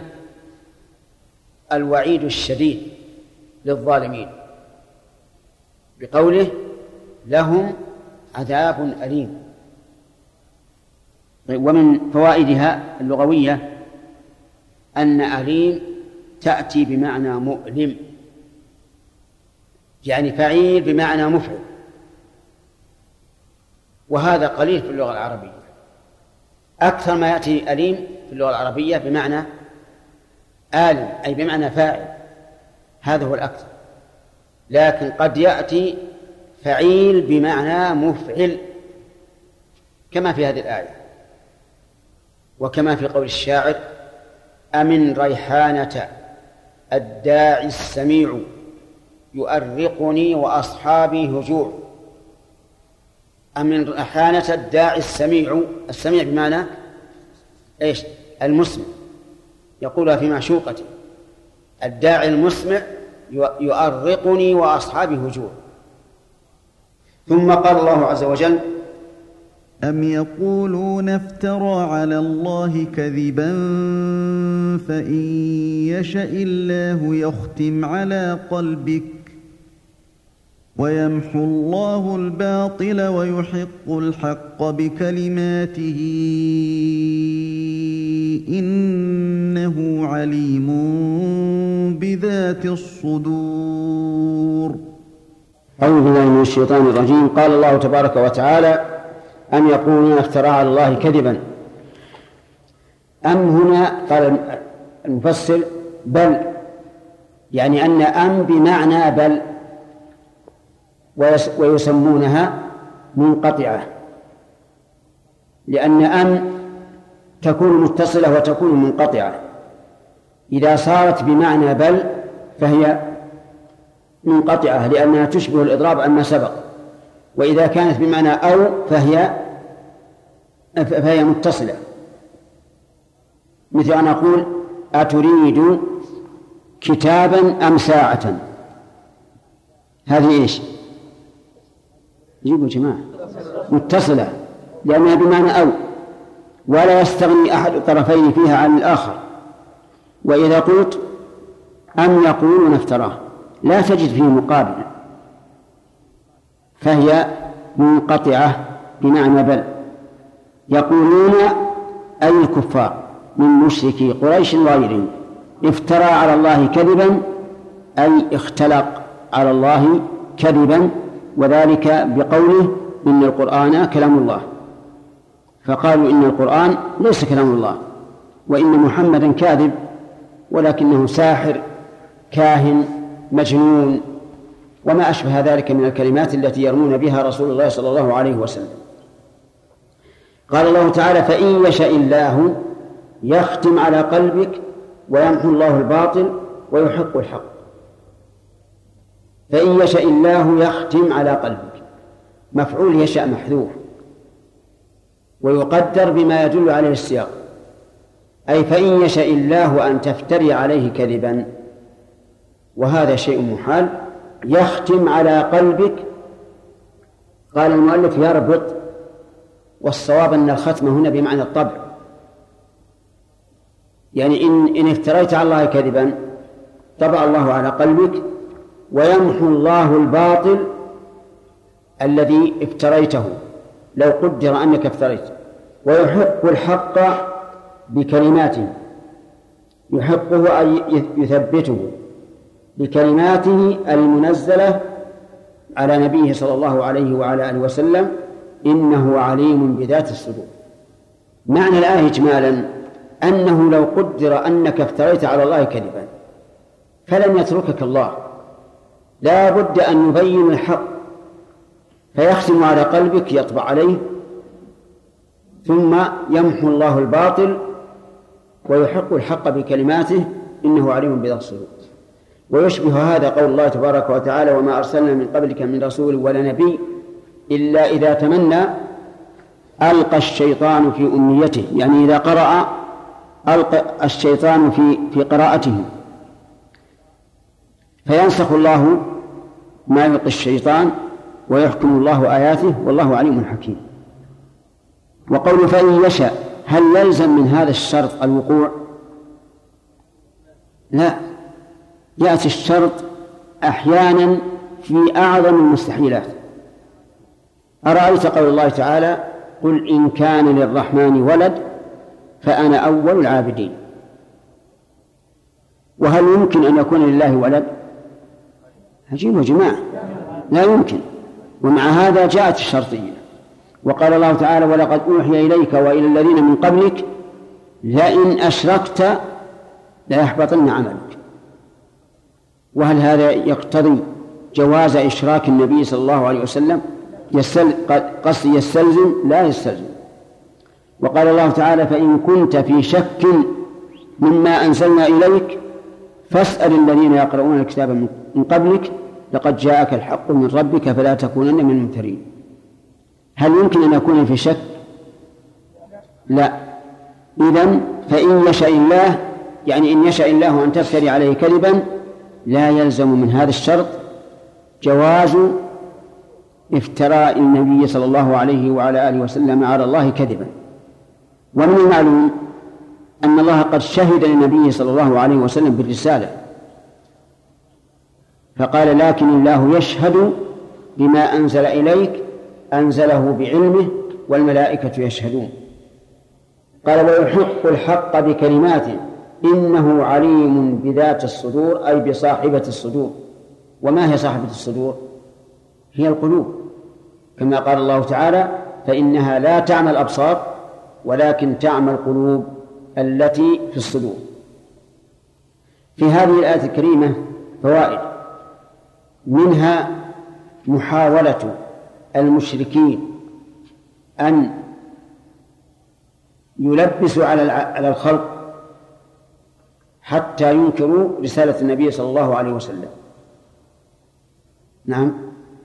الوعيد الشديد للظالمين بقوله لهم عذاب أليم. ومن فوائدها اللغوية أن أليم تأتي بمعنى مؤلم، يعني فعيل بمعنى مفعل، وهذا قليل في اللغة العربية. أكثر ما يأتي أليم في اللغة العربية بمعنى آلم أي بمعنى فاعل، هذا هو الأكثر. لكن قد يأتي فعيل بمعنى مفعل كما في هذه الآية، وكما في قول الشاعر أمن ريحانة الداعي السميع يؤرقني وأصحابي هجوع. أمن ريحانة الداعي السميع، السميع بمعنى إيش؟ المسمع، يقولها في معشوقته الداعي المسمع يؤرقني وأصحابي هجوع. ثم قال الله عز وجل أم يقولون افترى على الله كذبا فإن يشأ الله يختم على قلبك ويمحو الله الباطل ويحق الحق بكلماته إنه عليم بذات الصدور. أعوذ بالله من الشيطان الرجيم. قال الله تبارك وتعالى: أم يقولون افترى على الله كذبا. أم هنا قال المفسر بل، يعني أن أم بمعنى بل، ويسمونها منقطعة، لأن أم تكون متصلة وتكون منقطعة. إذا صارت بمعنى بل فهي منقطعة لأنها تشبه الإضراب عما سبق، وإذا كانت بمعنى أو فهي فهي متصلة. مثل أن أقول: أتريد كتابا أم ساعة؟ هذه إيش؟ جيبوا جماعة، متصلة لأنها بمعنى أو، ولا يستغني أحد الطرفين فيها عن الآخر. وإذا قلت: أم يقولون افتراه، لا تجد فيه مقابل، فهي منقطعة بمعنى بل. يقولون أي الكفار من مشركي قريش وغيرهم افترى على الله كذبا، أي اختلق على الله كذبا، وذلك بقوله: إن القرآن كلام الله. فقالوا إن القرآن ليس كلام الله، وإن محمدا كاذب، ولكنه ساحر كاهن مجنون، وما أشبه ذلك من الكلمات التي يرمون بها رسول الله صلى الله عليه وسلم. قال الله تعالى: فإن يشاء الله يختم على قلبك ويمحو الله الباطل ويحق الحق. فإن يشاء الله يختم على قلبك، مفعول يشاء محذوف ويقدر بما يدل عليه السياق، أي فإن يشاء الله أن تفتري عليه كذبا، وهذا شيء محال، يختم على قلبك. قال المؤلف: يربط، والصواب أن الختم هنا بمعنى الطبع، يعني إن, إن افتريت على الله كذبا طبع الله على قلبك، ويمحو الله الباطل الذي افتريته لو قدر أنك افتريت، ويحق الحق بكلماته. يحقه أي يثبته بكلماته المنزلة على نبيه صلى الله عليه وعلى آله وسلم: إنه عليم بذات الصدور. معنى الآية إجمالا أنه لو قدر أنك افتريت على الله كذبا فلن يتركك الله، لا بد أن يبين الحق، فيختم على قلبك، يطبع عليه، ثم يمحو الله الباطل ويحق الحق بكلماته: إنه عليم بذات الصدور. ويشبه هذا قول الله تبارك وتعالى: وما أرسلنا من قبلك من رسول ولا نبي إلا إذا تمنى ألقى الشيطان في أمنيته، يعني إذا قرأ ألقى الشيطان في في قراءته، فينسخ الله ما يلقي الشيطان ويحكم الله آياته، والله عليم حكيم. وقول فإن يشاء، هل يلزم من هذا الشرط الوقوع؟ لا، يأتي الشرط أحيانا في أعظم المستحيلات. أرأيت قول الله تعالى: قل إن كان للرحمن ولد فأنا أول العابدين. وهل يمكن أن يكون لله ولد؟ عجيب يا جماعة، لا يمكن. ومع هذا جاءت الشرطية. وقال الله تعالى: ولقد أوحي إليك وإلى الذين من قبلك لئن أشركت ليحبطن عملك. وهل هذا يقتضي جواز إشراك النبي صلى الله عليه وسلم؟ قصد يستلزم؟ لا يستلزم. وقال الله تعالى: فإن كنت في شك مما أنزلنا إليك فاسأل الذين يقرؤون الكتاب من قبلك لقد جاءك الحق من ربك فلا تكونن من الممترين. هل يمكن أن يكون في شك؟ لا. إذن فإن يشاء الله، يعني إن يشاء الله أن تفتري عليه كذبا، لا يلزم من هذا الشرط جواز افتراء النبي صلى الله عليه وعلى آله وسلم على الله كذبا. ومن المعلوم أن الله قد شهد للنبي صلى الله عليه وسلم بالرسالة، فقال: لكن الله يشهد بما أنزل إليك أنزله بعلمه والملائكة يشهدون. قال: ويحق الحق بكلماته إنه عليم بذات الصدور، أي بصاحبة الصدور. وما هي صاحبة الصدور؟ هي القلوب، كما قال الله تعالى: فإنها لا تعمى الأبصار ولكن تعمى القلوب التي في الصدور. في هذه الآية الكريمة فوائد، منها محاولة المشركين أن يلبسوا على الخلق حتى ينكروا رسالة النبي صلى الله عليه وسلم. نعم،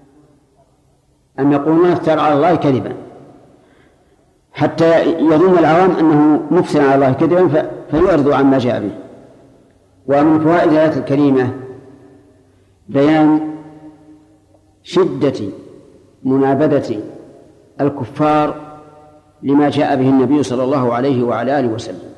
أن يقولون افترى على الله كذبا، حتى يظن العوام أنه مفترى على الله كذبا فيعرضوا عما جاء به. ومن فوائد الآية الكريمة بيان شدة منابذة الكفار لما جاء به النبي صلى الله عليه وعلى آله وسلم،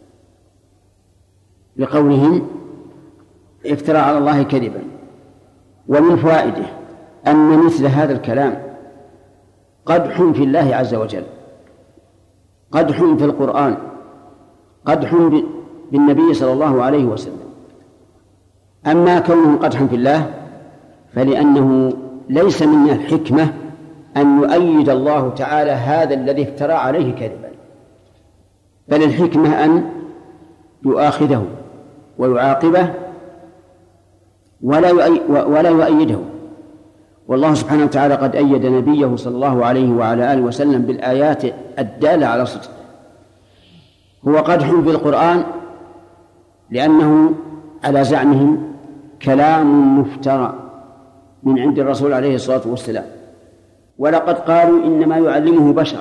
لقولهم افترى على الله كذبا. ومن فوائده أن مثل هذا الكلام قدح في الله عز وجل، قدح في القرآن، قدح بالنبي صلى الله عليه وسلم. أما كونه قدحا في الله فلأنه ليس من الحكمة أن يؤيد الله تعالى هذا الذي افترى عليه كذبا، بل الحكمة أن يؤاخذه ويعاقبه ولا ولا يؤيده. والله سبحانه وتعالى قد أيد نبيه صلى الله عليه وعلى آله وسلم بالآيات الدالة على صدقه. هو قدح في القرآن لأنه على زعمهم كلام مفترى من عند الرسول عليه الصلاة والسلام، ولقد قالوا إنما يعلمه بشر،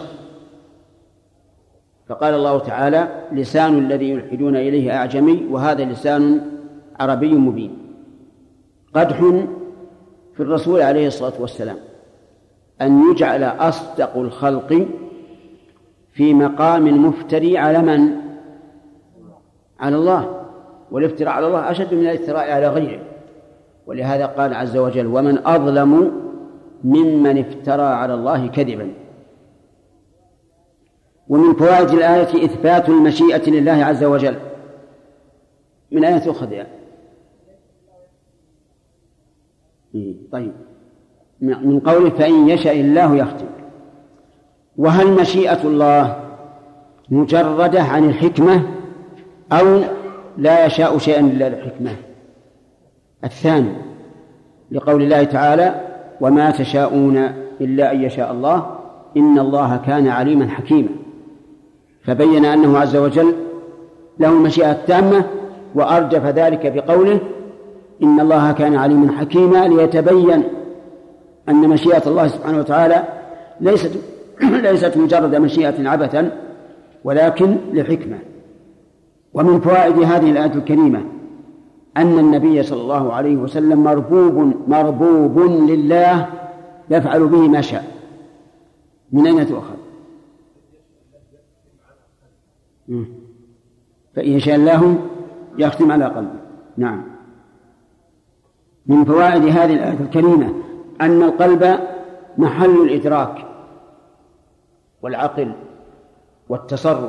فقال الله تعالى: لسان الذي يلحدون إليه أعجمي وهذا لسان عربي مبين. قدح في الرسول عليه الصلاة والسلام أن يجعل أصدق الخلق في مقام مفتري على من؟ على الله، والافتراء على الله أشد من الافتراء على غيره. ولهذا قال عز وجل: ومن أظلم ممن افترى على الله كذبا. ومن فوائد الآية إثبات المشيئة لله عز وجل. من آية أخرى يعني. طيب، من قوله: فإن يشاء الله يختم. وهل مشيئة الله مجردة عن الحكمة أو لا يشاء شيئا إلا الحكمة؟ الثاني، لقول الله تعالى: وما تشاءون إلا أن يشاء الله إن الله كان عليما حكيما، فبين أنه عز وجل له المشيئة التامة، وأرجف ذلك بقوله: إن الله كان عليما حكيما، ليتبين أن مشيئة الله سبحانه وتعالى ليست ليست مجرد مشيئة عبثا ولكن لحكمة. ومن فوائد هذه الآية الكريمة أن النبي صلى الله عليه وسلم مربوب مربوب لله يفعل به ما شاء. من أين تؤخذ؟ فإن يشاء الله يختم على قلبه. نعم. من فوائد هذه الآية الكريمة أن القلب محل الإدراك والعقل والتصرف،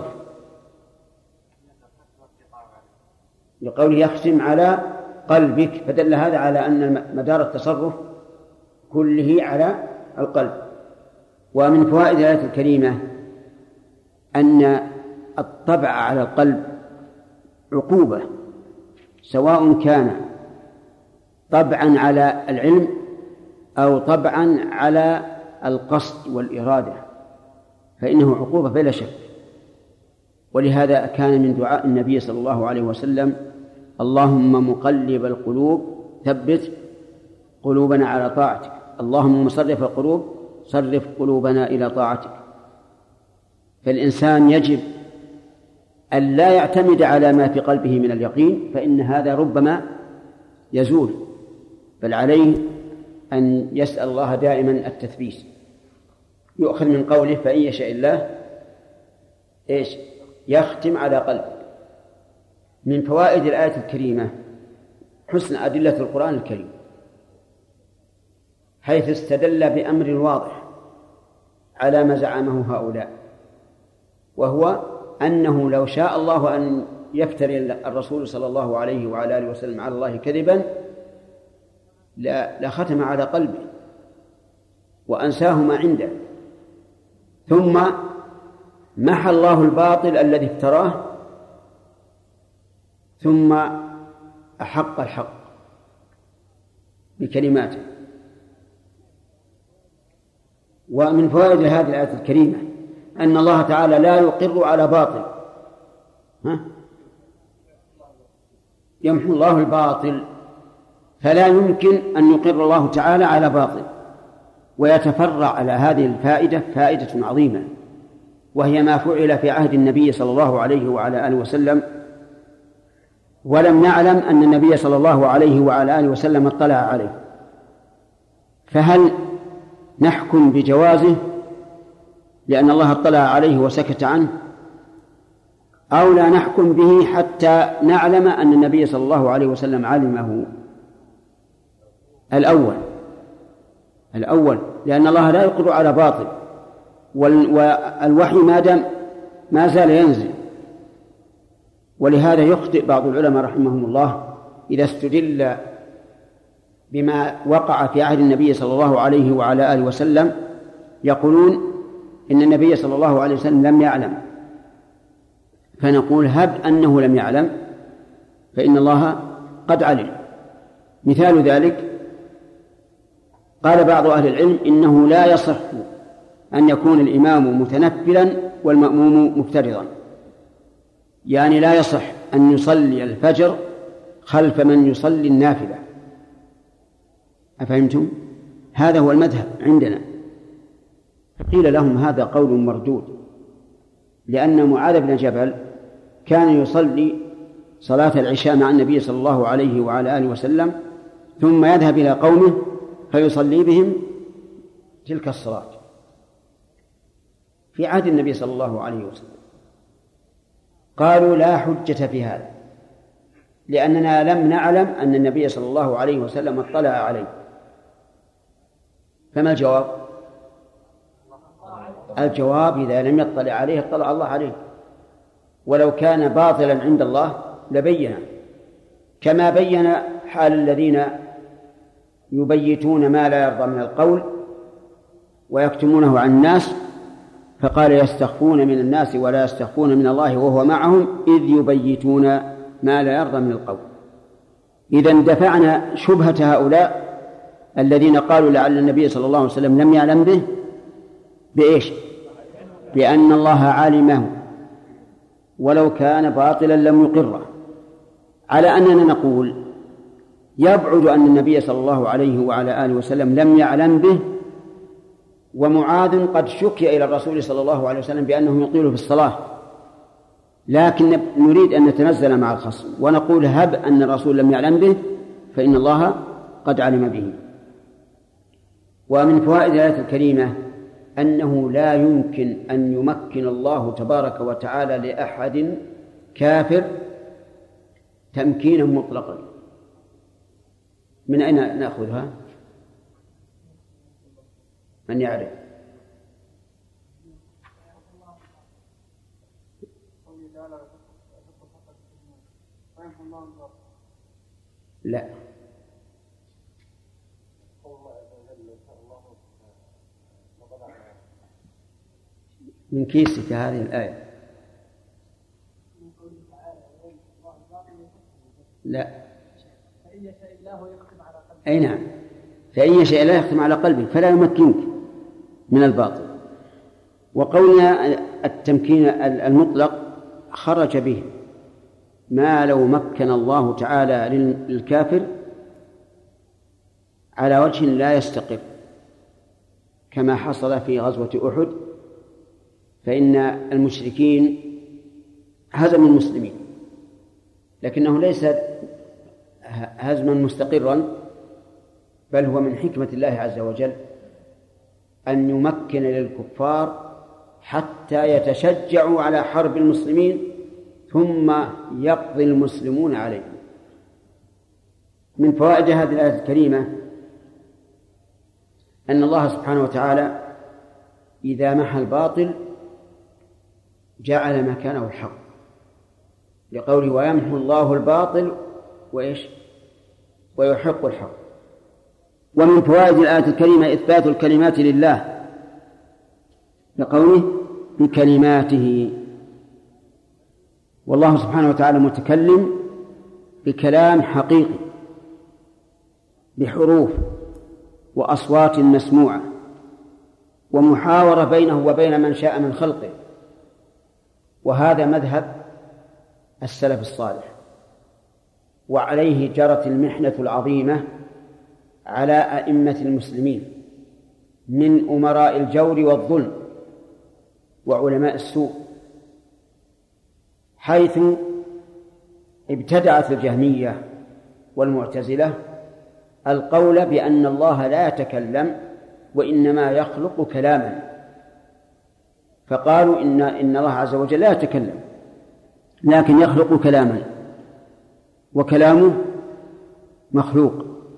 لقوله يختم على قلبك، فدل هذا على أن مدار التصرف كله على القلب. ومن فوائد الآية الكريمة أن الطبع على القلب عقوبة، سواء كان طبعا على العلم أو طبعا على القصد والإرادة، فإنه عقوبة بلا شك. ولهذا كان من دعاء النبي صلى الله عليه وسلم: اللهم مقلب القلوب ثبت قلوبنا على طاعتك، اللهم مصرف القلوب صرف قلوبنا إلى طاعتك. فالإنسان يجب أن لا يعتمد على ما في قلبه من اليقين، فإن هذا ربما يزول، بل عليه أن يسأل الله دائما التثبيت. يؤخذ من قوله: فإن يشاء الله إيش؟ يختم على قلبك. من فوائد الآية الكريمة حسن أدلة القرآن الكريم، حيث استدل بأمر واضح على ما زعمه هؤلاء، وهو أنه لو شاء الله أن يفتري الرسول صلى الله عليه وعلى آله وسلم على الله كذبا لختم على قلبه، وأنساه ما عنده، ثم محى الله الباطل الذي افتراه ثم أحق الحق بكلماته. ومن فوائد هذه الآية الكريمة أن الله تعالى لا يقر على باطل، ها؟ يمحو الله الباطل، فلا يمكن أن يقر الله تعالى على باطل. ويتفرع على هذه الفائدة فائدة عظيمة، وهي ما فعل في عهد النبي صلى الله عليه وعلى آله وسلم، ولم نعلم أن النبي صلى الله عليه وعلى آله وسلم اطلع عليه، فهل نحكم بجوازه لأن الله اطلع عليه وسكت عنه، أو لا نحكم به حتى نعلم أن النبي صلى الله عليه وسلم علمه؟ الأول الأول لأن الله لا يقر على باطل، والوحي ما دام ما زال ينزل. ولهذا يخطئ بعض العلماء رحمهم الله إذا استدل بما وقع في عهد النبي صلى الله عليه وعلى آله وسلم، يقولون إن النبي صلى الله عليه وسلم لم يعلم، فنقول هب أنه لم يعلم فإن الله قد علم. مثال ذلك قال بعض أهل العلم إنه لا يصح أن يكون الإمام متنفلا والمأموم مفترضا، يعني لا يصح أن يصلي الفجر خلف من يصلي النافلة. أفهمتم؟ هذا هو المذهب عندنا. قيل لهم هذا قول مردود، لأن معاذ بن جبل كان يصلي صلاة العشاء مع النبي صلى الله عليه وعلى آله وسلم، ثم يذهب إلى قومه فيصلي بهم تلك الصلاة في عهد النبي صلى الله عليه وسلم. قالوا لا حجة في هذا، لأننا لم نعلم أن النبي صلى الله عليه وسلم اطلع عليه. فما الجواب؟ الجواب إذا لم يطلع عليه اطلع الله عليه، ولو كان باطلا عند الله لبينه، كما بين حال الذين يبيتون ما لا يرضى من القول ويكتمونه عن الناس، فقال يستخفون من الناس ولا يستخفون من الله وهو معهم إذ يبيتون ما لا يرضى من القول. إذن دفعنا شبهة هؤلاء الذين قالوا لعل النبي صلى الله عليه وسلم لم يعلم به بإيش؟ بأن الله علمه ولو كان باطلا لم يقره، على أننا نقول يبعد أن النبي صلى الله عليه وعلى آله وسلم لم يعلم به، ومعاذ قد شكي إلى الرسول صلى الله عليه وسلم بأنه يطيل في الصلاة، لكن نريد أن نتنزل مع الخصم ونقول هب أن الرسول لم يعلم به فإن الله قد علم به. ومن فوائد الآية الكريمة أنه لا يمكن أن يمكن الله تبارك وتعالى لأحد كافر تمكينا مطلقا. من أين نأخذها؟ من يعرف؟ لا، من كيسك هذه الآية. لا، أي نعم، فإن شيء لا يختم على قلبك فلا يمكنك من الباطل. وقولنا التمكين المطلق خرج به ما لو مكن الله تعالى للكافر على وجه لا يستقر، كما حصل في غزوة أحد، فإن المشركين هزموا المسلمين، لكنه ليس هزما مستقرا، بل هو من حكمة الله عز وجل أن يمكن للكفار حتى يتشجعوا على حرب المسلمين ثم يقضي المسلمون عليهم. من فوائد هذه الآية الكريمة أن الله سبحانه وتعالى إذا محى الباطل جعل مكانه الحق، لقوله ويمحو الله الباطل وإيش ويحق الحق. ومن فوائد الآية الكريمة إثبات الكلمات لله بقوله بكلماته، والله سبحانه وتعالى متكلم بكلام حقيقي بحروف وأصوات مسموعة ومحاورة بينه وبين من شاء من خلقه، وهذا مذهب السلف الصالح، وعليه جرت المحنة العظيمة على أئمة المسلمين من أمراء الجور والظلم وعلماء السوء، حيث ابتدعت الجهمية والمعتزلة القول بأن الله لا يتكلم وإنما يخلق كلاما، فقالوا إن إن الله عز وجل لا يتكلم لكن يخلق كلاما، وكلامه مخلوق.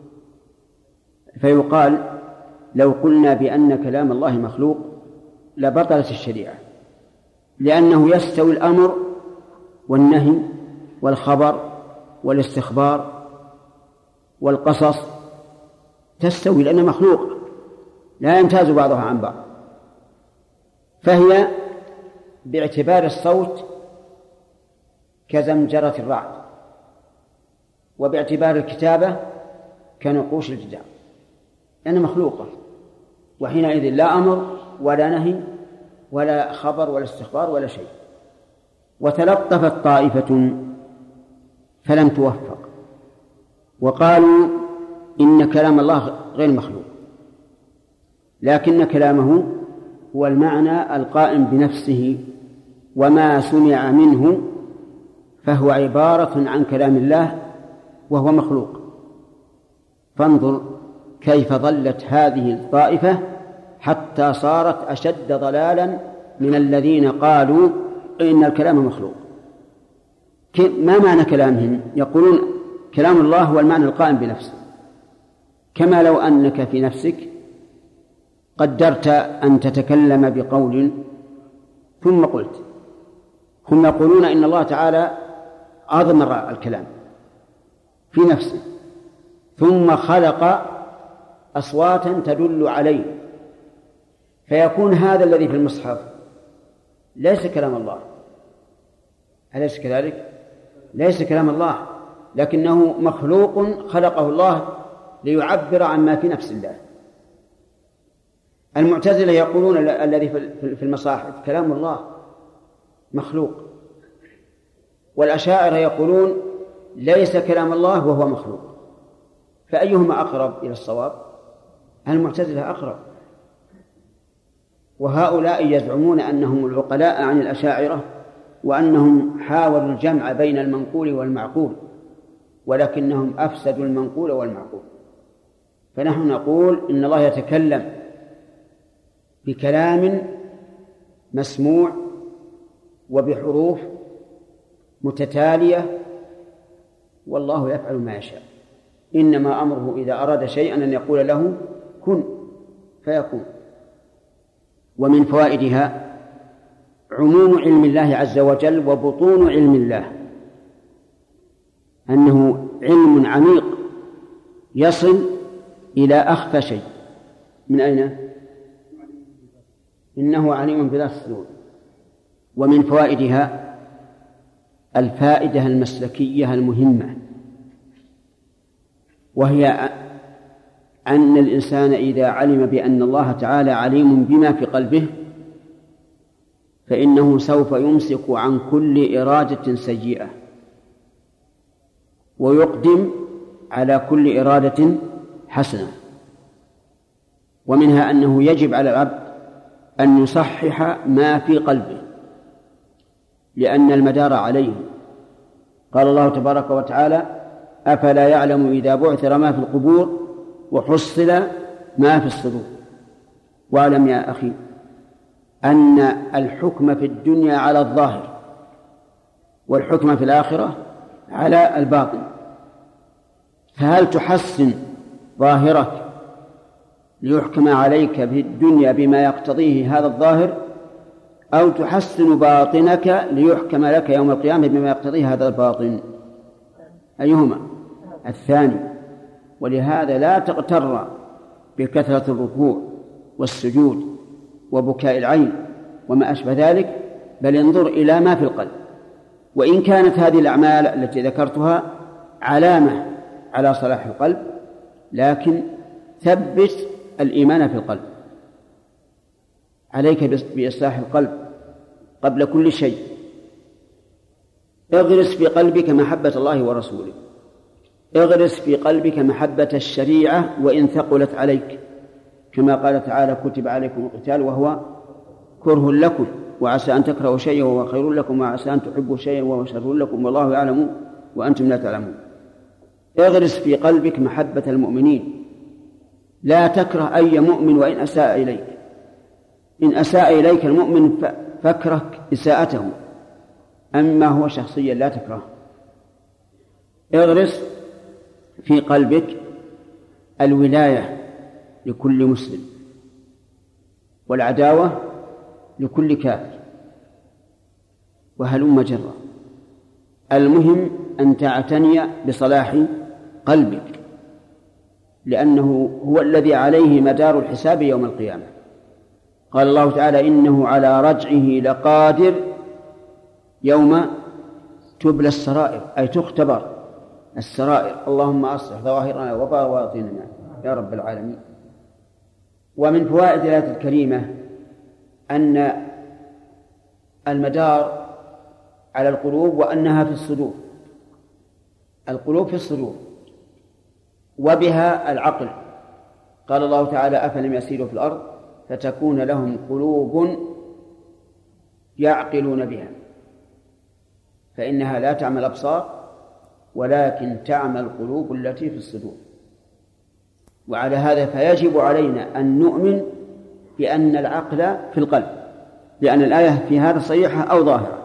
فيقال لو قلنا بأن كلام الله مخلوق لبطلت الشريعة، لأنه يستوي الأمر والنهي والخبر والاستخبار والقصص، تستوي لأنه مخلوق لا يمتاز بعضها عن بعض. فهي باعتبار الصوت كزمجرة الرعد، وباعتبار الكتابة كنقوش الجدار، لأنها مخلوقة، وحينئذ لا أمر ولا نهي ولا خبر ولا استخبار ولا شيء. وتلطفت طائفة فلم توفق وقالوا إن كلام الله غير مخلوق، لكن كلامه هو المعنى القائم بنفسه، وما سمع منه فهو عبارة عن كلام الله وهو مخلوق. فانظر كيف ظلت هذه الطائفة حتى صارت أشد ضلالا من الذين قالوا إن الكلام مخلوق. ما معنى كلامهم؟ يقولون كلام الله هو المعنى القائم بنفسه، كما لو أنك في نفسك قدرت أن تتكلم بقول ثم قلت. هم يقولون إن الله تعالى أضمر الكلام في نفسه ثم خلق أصواتا تدل عليه، فيكون هذا الذي في المصحف ليس كلام الله. أليس كذلك؟ ليس كلام الله، لكنه مخلوق خلقه الله ليعبر عن ما في نفس الله. المعتزلة يقولون الذي في المصاحف كلام الله مخلوق، والأشاعرة يقولون ليس كلام الله وهو مخلوق. فأيهما أقرب إلى الصواب؟ المعتزلة أقرب، وهؤلاء يزعمون أنهم العقلاء عن الأشاعرة وأنهم حاولوا الجمع بين المنقول والمعقول، ولكنهم أفسدوا المنقول والمعقول. فنحن نقول إن الله يتكلم بكلام مسموع وبحروف متتالية، والله يفعل ما يشاء، إنما أمره إذا أراد شيئا أن يقول له كن فيكون. ومن فوائدها عموم علم الله عز وجل وبطون علم الله، أنه علم عميق يصل إلى أخفى شيء. من أين؟ إنه عليم بذات الصدور. ومن فوائدها الفائدة المسلكية المهمة، وهي أن الإنسان إذا علم بأن الله تعالى عليم بما في قلبه فإنه سوف يمسك عن كل إرادة سيئة ويقدم على كل إرادة حسنة. ومنها أنه يجب على العبد أن يصحح ما في قلبه، لأن المدار عليه. قال الله تبارك وتعالى أفلا يعلم إذا بعثر ما في القبور وحصل ما في الصدور. واعلم يا أخي أن الحكم في الدنيا على الظاهر والحكم في الآخرة على الباطن، فهل تحسن ظاهرك ليحكم عليك في الدنيا بما يقتضيه هذا الظاهر، أو تحسن باطنك ليحكم لك يوم القيامة بما يقتضيه هذا الباطن؟ أيهما؟ الثاني. ولهذا لا تغتر بكثرة الركوع والسجود وبكاء العين وما أشبه ذلك، بل انظر إلى ما في القلب. وإن كانت هذه الأعمال التي ذكرتها علامة على صلاح القلب، لكن ثبت الإيمان في القلب. عليك بإصلاح القلب قبل كل شيء. اغرس في قلبك محبة الله ورسوله، اغرس في قلبك محبة الشريعة وإن ثقلت عليك، كما قال تعالى: كتب عليكم القتال وهو كره لكم وعسى أن تكرهوا شيئا وهو خير لكم وعسى أن تحبوا شيئا وهو شر لكم والله يعلم وأنتم لا تعلمون. اغرس في قلبك محبة المؤمنين، لا تكره أي مؤمن وإن أساء إليك. إن أساء إليك المؤمن فاكره إساءته، أما هو شخصيا لا تكره. اغرس في قلبك الولاية لكل مسلم والعداوة لكل كافر، وهلم جرا. المهم أن تعتني بصلاح قلبك، لأنه هو الذي عليه مدار الحساب يوم القيامة. قال الله تعالى: إنه على رجعه لقادر يوم تبلى السرائر، أي تختبر السرائر. اللهم أصلح ظواهرنا وباطننا يا رب العالمين. ومن فوائد الآية الكريمة أن المدار على القلوب وأنها في الصدور. القلوب في الصدور وبها العقل. قال الله تعالى: أفلم يسيروا في الأرض فتكون لهم قلوب يعقلون بها، فإنها لا تعمى الأبصار ولكن تعمى القلوب التي في الصدور. وعلى هذا فيجب علينا أن نؤمن بأن العقل في القلب، لأن الآية في هذا صحيحة أو ظاهرة.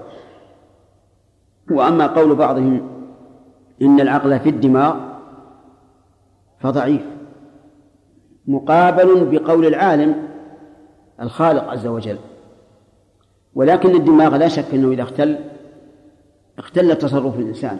وأما قول بعضهم إن العقل في الدماغ فضعيف، مقابل بقول العالم الخالق عز وجل. ولكن الدماغ لا شك أنه إذا اختل اختل تصرف الإنسان،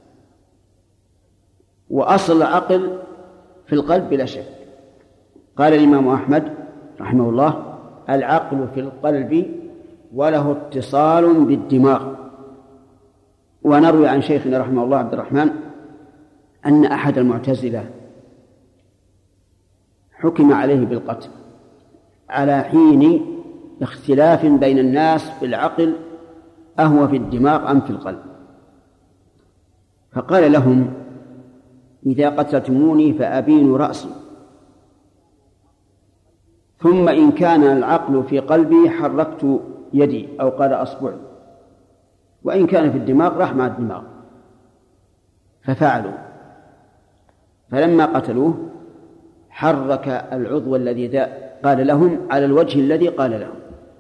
وأصل العقل في القلب بلا شك. قال الإمام أحمد رحمه الله: العقل في القلب وله اتصال بالدماغ. ونروي عن شيخنا رحمه الله عبد الرحمن أن أحد المعتزلة حكم عليه بالقتل على حين اختلاف بين الناس في العقل أهو في الدماغ أم في القلب. فقال لهم: إذا قتلتموني فأبين رأسي، ثم إن كان العقل في قلبي حركت يدي أو قال أصبعي، وإن كان في الدماغ راح مع الدماغ. ففعلوا، فلما قتلوه حرك العضو الذي قال لهم على الوجه الذي قال لهم.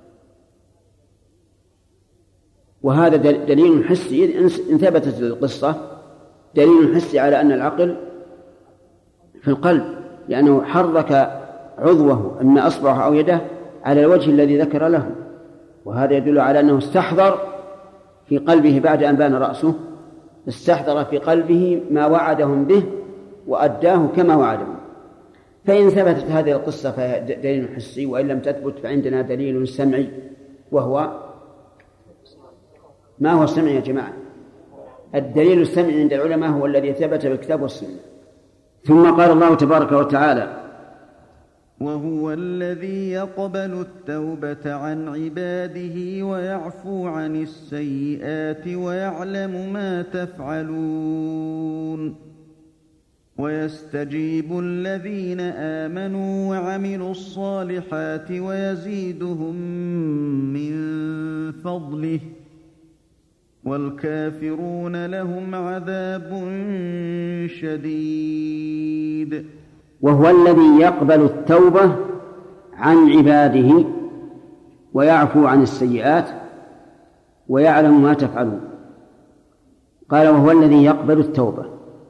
وهذا دليل حسي إن ثبتت القصة، دليل حسي على أن العقل في القلب، لأنه حرك عضوه إما أصبعه أو يده على الوجه الذي ذكر له. وهذا يدل على أنه استحضر في قلبه بعد أن بان رأسه، استحضر في قلبه ما وعدهم به وأداه كما وعدهم. فإن ثبتت هذه القصة فهي دليل حسي، وإن لم تثبت فعندنا دليل سمعي. وهو ما هو السمع يا جماعة؟ الدليل السمعي عند العلماء هو الذي ثبت بالكتاب والسنة. ثم قال الله تبارك وتعالى: وهو الذي يقبل التوبة عن عباده ويعفو عن السيئات ويعلم ما تفعلون ويستجيب الذين آمنوا وعملوا الصالحات ويزيدهم من فضله والكافرون لهم عذاب شديد. وهو الذي يقبل التوبة عن عباده ويعفو عن السيئات ويعلم ما تفعلون. قال: وهو الذي يقبل التوبة.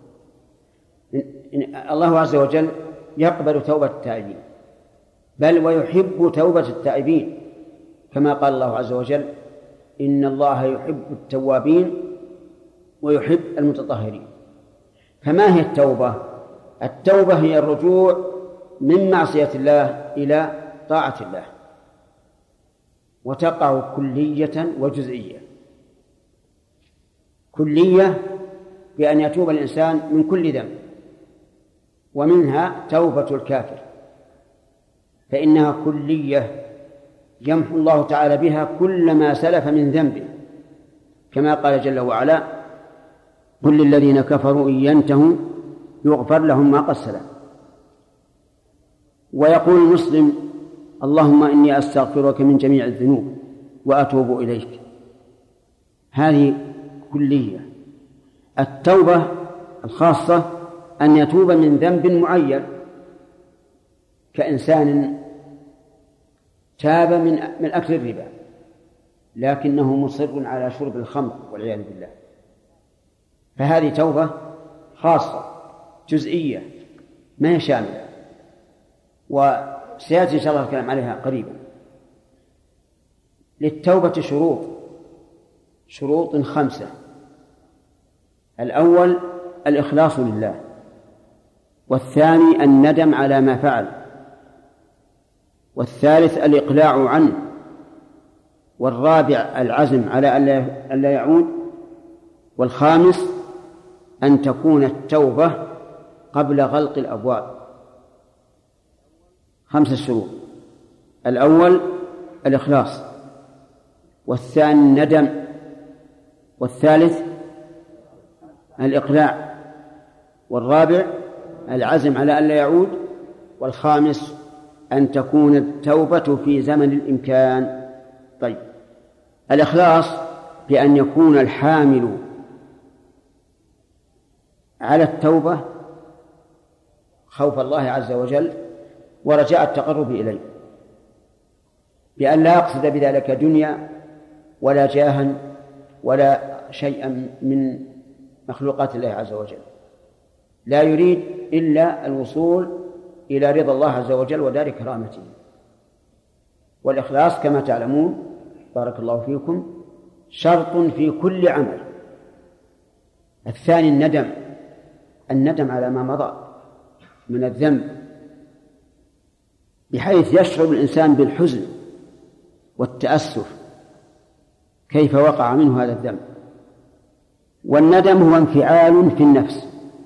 الله عز وجل يقبل توبة التائبين، بل ويحب توبة التائبين، كما قال الله عز وجل: إن الله يحب التوابين ويحب المتطهرين. فما هي التوبة؟ التوبة هي الرجوع من معصية الله إلى طاعة الله، وتقع كلية وجزئية. كلية بأن يتوب الإنسان من كل ذنب، ومنها توبة الكافر، فإنها كلية يمحو الله تعالى بها كل ما سلف من ذنبه، كما قال جل وعلا: قل للذين كفروا إن ينتهوا يغفر لهم ما قد سلف. ويقول المسلم: اللهم إني أستغفرك من جميع الذنوب وأتوب إليك. هذه كلية. التوبة الخاصة أن يتوب من ذنب معين، كإنسان تاب من من أكل الربا لكنه مصر على شرب الخمر والعياذ بالله، فهذه توبة خاصة جزئية ما هي شاملة، وسيأتي إن شاء الله الكلام عليها قريبا. للتوبة شروط شروط خمسة: الأول الإخلاص لله، والثاني الندم على ما فعل، والثالث الإقلاع عنه، والرابع العزم على ألا يعود، والخامس أن تكون التوبة قبل غلق الأبواب. خمسة شروط: الأول الإخلاص، والثاني الندم، والثالث الإقلاع، والرابع العزم على ألا يعود، والخامس أن تكون التوبة في زمن الإمكان. طيب، الإخلاص بأن يكون الحامل على التوبة خوف الله عز وجل ورجاء التقرب إليه، بأن لا يقصد بذلك دنيا ولا جاها ولا شيئا من مخلوقات الله عز وجل، لا يريد إلا الوصول إلى رضا الله عز وجل ودار كرامته. والإخلاص كما تعلمون بارك الله فيكم شرط في كل عمل. الثاني الندم، الندم على ما مضى من الذنب، بحيث يشعر الإنسان بالحزن والتأسف كيف وقع منه هذا الذنب. والندم هو انفعال في النفس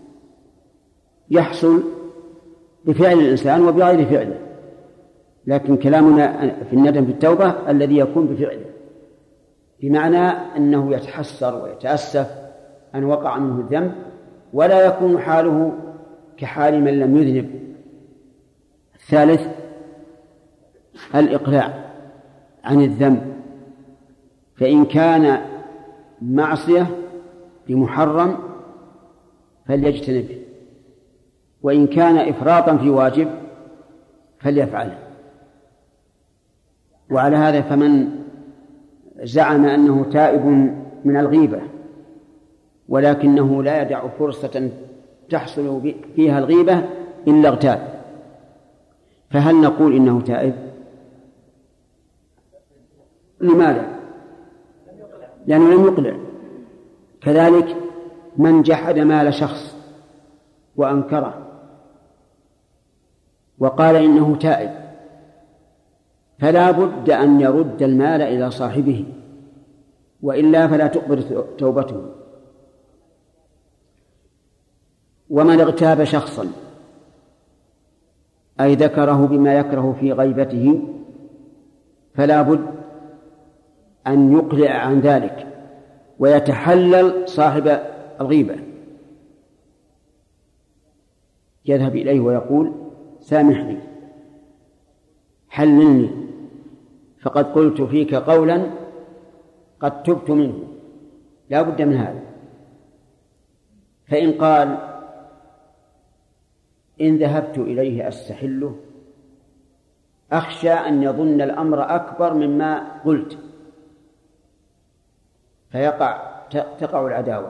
يحصل بفعل الإنسان وبغير فعله، لكن كلامنا في الندم في التوبة الذي يكون بفعله، بمعنى أنه يتحسر ويتأسف أن وقع منه الذنب، ولا يكون حاله كحال من لم يذنب. الثالث الإقلاع عن الذنب، فإن كان معصية بمحرم فليجتنبه، وإن كان إفراطا في واجب فليفعله. وعلى هذا فمن زعم أنه تائب من الغيبة ولكنه لا يدع فرصة تحصل فيها الغيبة إلا اغتاب، فهل نقول إنه تائب؟ لماذا؟ لأنه لم يقلع. كذلك من جحد مال شخص وأنكره وقال إنه تائب فلا بد أن يرد المال إلى صاحبه، وإلا فلا تقبل توبته. ومن اغتاب شخصا أي ذكره بما يكره في غيبته فلا بد أن يقلع عن ذلك ويتحلل صاحب الغيبة، يذهب إليه ويقول: سامحني، حللني، فقد قلت فيك قولا قد تبت منه، لا بد من هذا. فإن قال: إن ذهبت إليه أستحله أخشى أن يظن الأمر أكبر مما قلت فيقع تقع العداوة،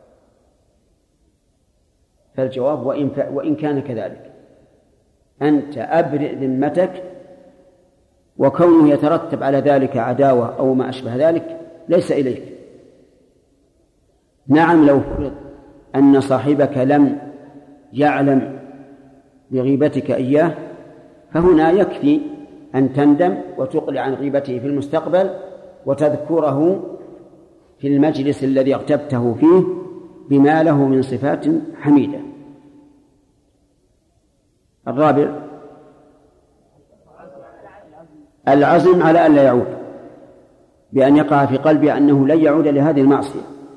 فالجواب: وإن, وإن كان كذلك أنت أبرئ ذمتك، وكونه يترتب على ذلك عداوة أو ما أشبه ذلك ليس إليك. نعم، لو فرض أن صاحبك لم يعلم بغيبتك إياه فهنا يكفي أن تندم وتقلع عن غيبته في المستقبل وتذكره في المجلس الذي اغتبته فيه بما له من صفات حميدة. الرابع العزم على أن لا يعود، بأن يقع في قلبه أنه لن يعود لهذه المعصية.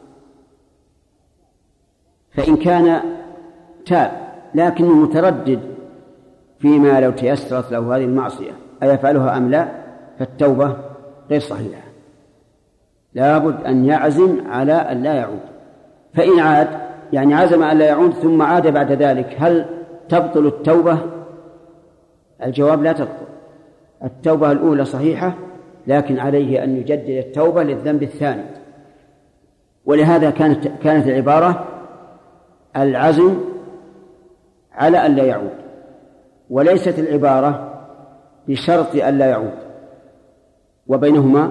فإن كان تاب لكنه متردد فيما لو تيسرت له هذه المعصية أيفعلها أم لا، فالتوبة غير صحيحة، لابد أن يعزم على أن لا يعود. فإن عاد يعني عزم أن لا يعود ثم عاد بعد ذلك، هل تبطل التوبة؟ الجواب لا تبطل. التوبة الأولى صحيحة، لكن عليه أن يجدد التوبة للذنب الثاني. ولهذا كانت كانت العبارة العزم على أن لا يعود، وليست العبارة بشرط أن لا يعود. وبينهما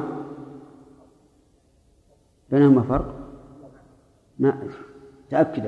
بينهما فرق، ما تأكدوا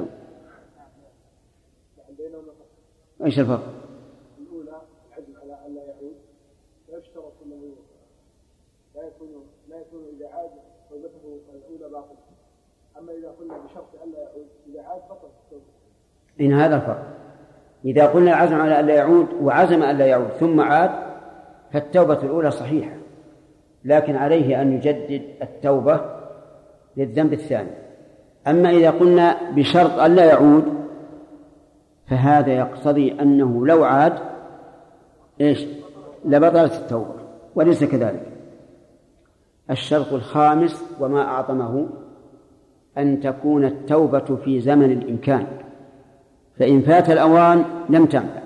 ايش الفرق؟ الاولى العزم على ان لا يعود، ويشترط انه لا يكون لا يكون اذا عاد توبته الاولى باطله. اما اذا قلنا بشرط ان لا يعود اذا عاد بطلت التوبه. ان هذا الفرق. اذا قلنا العزم على ان لا يعود وعزم ان لا يعود ثم عاد فالتوبه الاولى صحيحه، لكن عليه ان يجدد التوبه للذنب الثاني. اما اذا قلنا بشرط ان لا يعود فهذا يقتضي أنه لو عاد إيش لبطلت التوبة، وليس كذلك. الشرط الخامس وما أعظمه أن تكون التوبة في زمن الإمكان، فإن فات الأوان لم تنفع.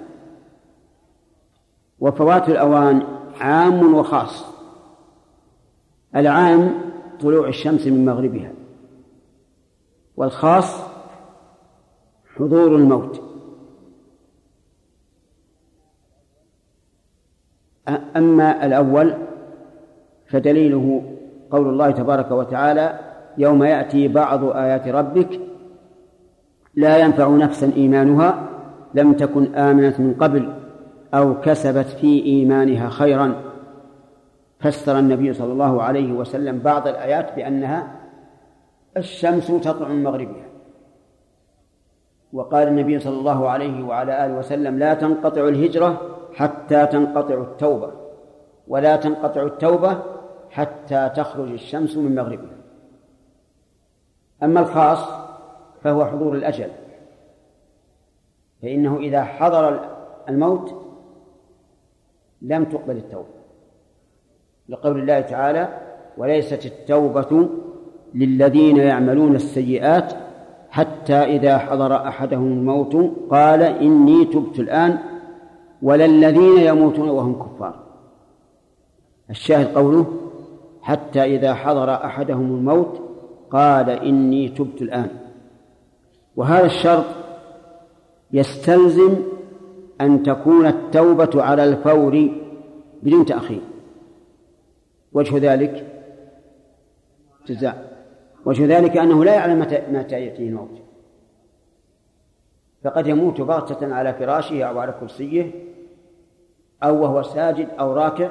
وفوات الأوان عام وخاص. العام طلوع الشمس من مغربها، والخاص حضور الموت. أما الأول فدليله قول الله تبارك وتعالى: يوم يأتي بعض آيات ربك لا ينفع نفسا إيمانها لم تكن آمنت من قبل أو كسبت في إيمانها خيرا. فسر النبي صلى الله عليه وسلم بعض الآيات بأنها الشمس تطلع من مغربها، وقال النبي صلى الله عليه وعلى آله وسلم: لا تنقطع الهجرة حتى تنقطع التوبة، ولا تنقطع التوبة حتى تخرج الشمس من مغربها. أما الخاص فهو حضور الأجل، فإنه إذا حضر الموت لم تقبل التوبة، لقول الله تعالى: وليست التوبة للذين يعملون السيئات حتى إذا حضر أحدهم الموت قال إني تبت الآن ولا الذين يموتون وهم كفار. الشاهد قوله: حتى إذا حضر أحدهم الموت قال إني تبت الآن. وهذا الشرط يستلزم أن تكون التوبة على الفور بدون تأخير. وجه ذلك جزاء وجه ذلك أنه لا يعلم متى يأتيه الموت، فقد يموت بغتة على فراشه أو على كرسيه أو وهو ساجد أو راكع،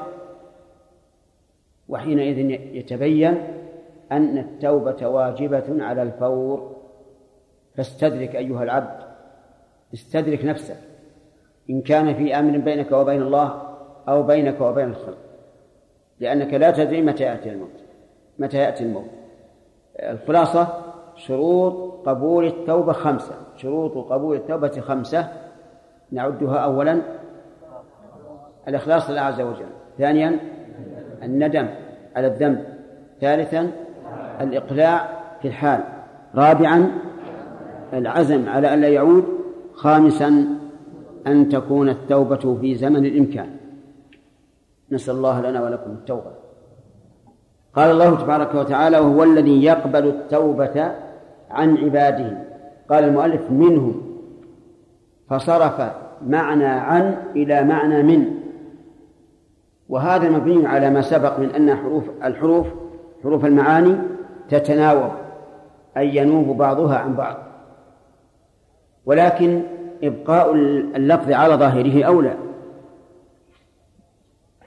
وحينئذ يتبين أن التوبة واجبة على الفور. فاستدرك أيها العبد، استدرك نفسك إن كان في أمر بينك وبين الله أو بينك وبين الخلق، لأنك لا تدري متى يأتي الموت متى يأتي الموت. الخلاصة: شروط قبول التوبة خمسة. شروط قبول التوبة خمسة، نعدها: أولا الإخلاص لله عز وجل، ثانيا الندم على الذنب، ثالثا الإقلاع في الحال، رابعا العزم على أن لا يعود، خامسا أن تكون التوبة في زمن الإمكان. نسأل الله لنا ولكم التوبة. قال الله تبارك وتعالى: وهو الذي يقبل التوبة عن عباده. قال المؤلف: منهم، فصرف معنى عن إلى معنى من، وهذا مبني على ما سبق من أن حروف الحروف حروف المعاني تتناوب، أي ينوب بعضها عن بعض، ولكن إبقاء اللفظ على ظاهره أولى،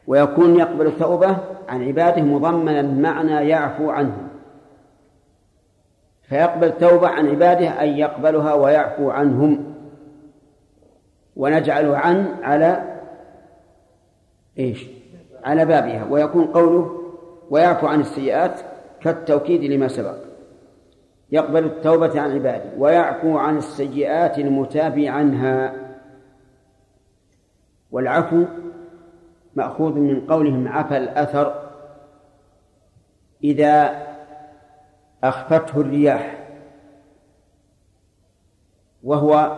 ويكون يقبل التوبة عن عباده مضمنا معنى يعفو عنهم، فيقبل التوبة عن عباده أن يقبلها ويعفو عنهم، ونجعل عن على إيش؟ على بابها. ويكون قوله ويعفو عن السيئات كالتوكيد لما سبق، يقبل التوبة عن عباده ويعفو عن السيئات المتاب عنها. والعفو مأخوذ من قولهم عفى الأثر إذا أخفته الرياح، وهو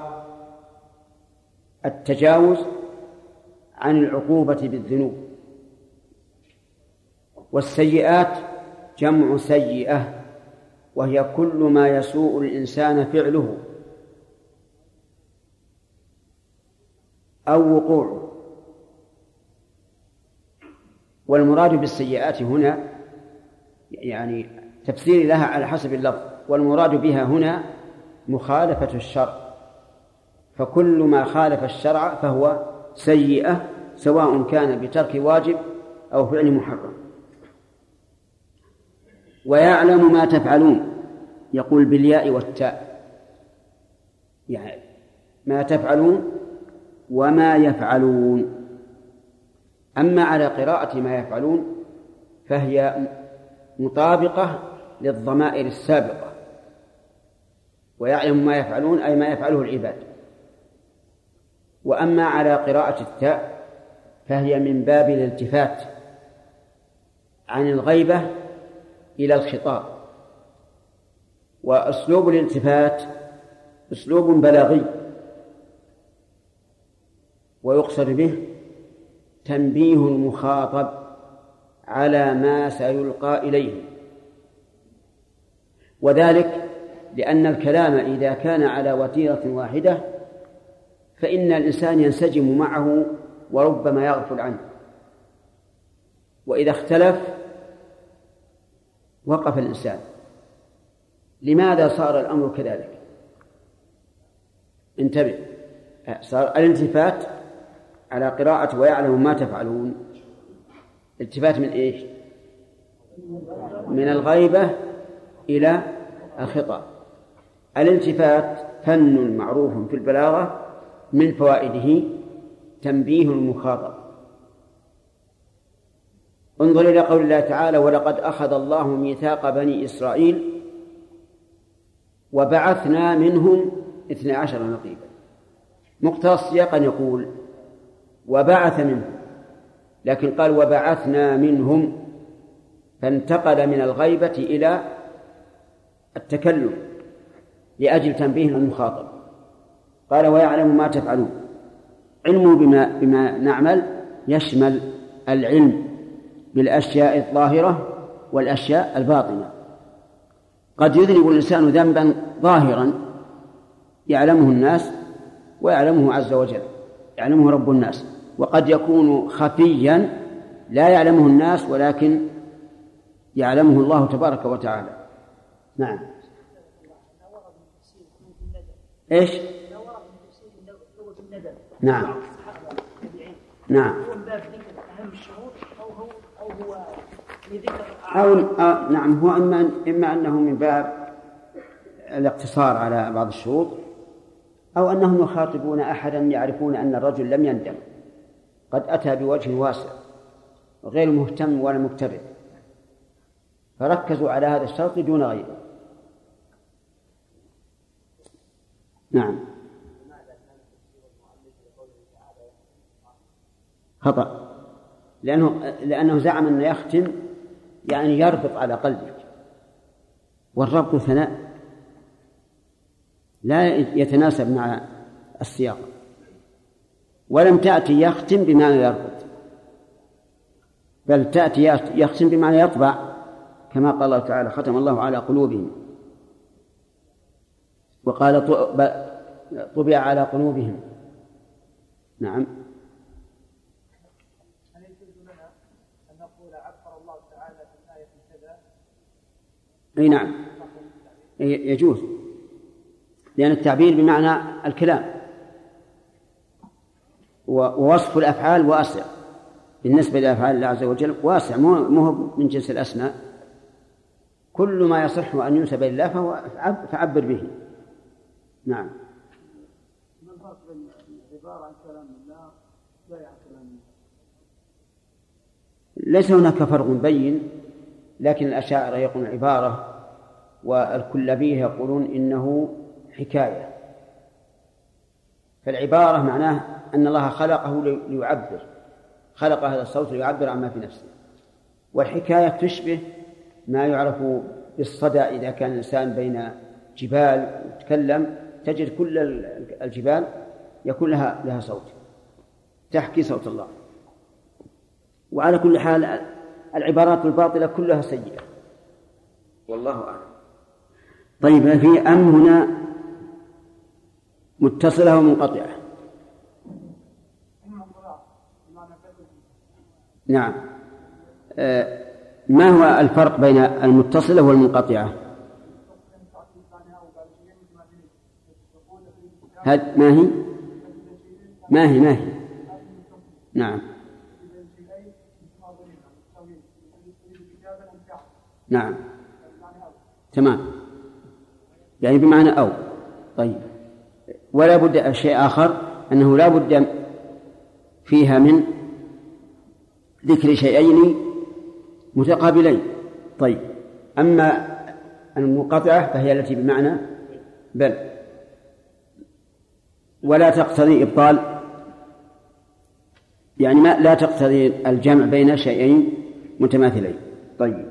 التجاوز عن العقوبة بالذنوب. والسيئات جمع سيئة، وهي كل ما يسوء الإنسان فعله أو وقوعه. والمراد بالسيئات هنا يعني تفسير لها على حسب اللفظ، والمراد بها هنا مخالفة الشرع، فكل ما خالف الشرع فهو سيئة، سواء كان بترك واجب أو فعل محرم. ويعلم ما تفعلون، يقول بالياء والتاء، يعني ما تفعلون وما يفعلون. أما على قراءة ما يفعلون فهي مطابقة للضمائر السابقة، ويعلم ما يفعلون أي ما يفعله العباد. وأما على قراءة التاء فهي من باب الالتفات عن الغيبة إلى الخطاب. وأسلوب الالتفات أسلوب بلاغي، ويقصد به تنبيه المخاطب على ما سيلقى إليه، وذلك لأن الكلام إذا كان على وتيرة واحدة فإن الإنسان ينسجم معه وربما يغفل عنه، وإذا اختلف وقف الإنسان. لماذا صار الأمر كذلك؟ انتبه، صار الالتفات على قراءة ويعلم ما تفعلون التفات من إيش؟ من الغيبة إلى الخطاب. الالتفات فن معروف في البلاغة، من فوائده تنبيه المخاطب. انظر إلى قول الله تعالى ولقد أخذ الله ميثاق بني إسرائيل وبعثنا منهم اثني عشر نقيبا. مقتضى السياق أن يقول وبعث منهم، لكن قال وبعثنا منهم، فانتقل من الغيبة إلى التكلم لأجل تنبيه المخاطب. قال ويعلم ما تفعلون. علمه بما, بما نعمل يشمل العلم بالأشياء الظاهرة والأشياء الباطنة. قد يذنب الإنسان ذنبا ظاهرا يعلمه الناس ويعلمه عز وجل، يعلمه رب الناس، وقد يكون خفيا لا يعلمه الناس ولكن يعلمه الله تبارك وتعالى. نعم. إيش؟ نعم نعم أو آه نعم هو إما, إما أنه من باب الاقتصار على بعض الشروط، أو أنهم يخاطبون أحدا يعرفون أن الرجل لم يندم، قد أتى بوجه واسع غير مهتم ولا مكترث، فركزوا على هذا الشرط دون غيره. نعم. خطأ، لأنه, لأنه زعم أنه يختم يعني يربط على قلبك، والربط ثناء لا يتناسب مع السياق، ولم تأتي يختم بمعنى يربط، بل تأتي يختم بمعنى يطبع، كما قال الله تعالى ختم الله على قلوبهم، وقال طبع على قلوبهم. نعم. هل يجوز لنا أن نقول عبر الله تعالى في الآية كذا؟ أي نعم يجوز، لأن التعبير بمعنى الكلام، ووصف الأفعال واسع، بالنسبة لأفعال الله عز وجل واسع، مو من جنس الأسماء. كل ما يصح أن ينسب لله فهو فعبر به. نعم. من فرق بين العبارة عن كلام الله لا عن كلام الله؟ ليس هناك فرق بين، لكن الأشاعرة يقولون عبارة، والكلابية يقولون إنه حكاية. فالعبارة معناه أن الله خلقه ليعبر، خلق هذا الصوت ليعبر عما في نفسه. والحكاية تشبه ما يعرف بالصدى، إذا كان الإنسان بين جبال يتكلم تجد كل الجبال يكون لها لها صوت تحكي صوت الله. وعلى كل حال العبارات الباطلة كلها سيئة، والله أعلم. طيب، في أم هنا متصلة ومنقطعة؟ نعم. آه ما هو الفرق بين المتصلة والمنقطعة؟ هل ما هي ما هي ما هي نعم نعم تمام، يعني بمعنى أو. طيب، ولا بد شيء آخر، أنه لا بد فيها من ذكر شيئين متقابلين. طيب، أما المنقطعة فهي التي بمعنى بل، ولا تقتضي إبطال، يعني ما لا تقتضي الجمع بين شيئين متماثلين. طيب،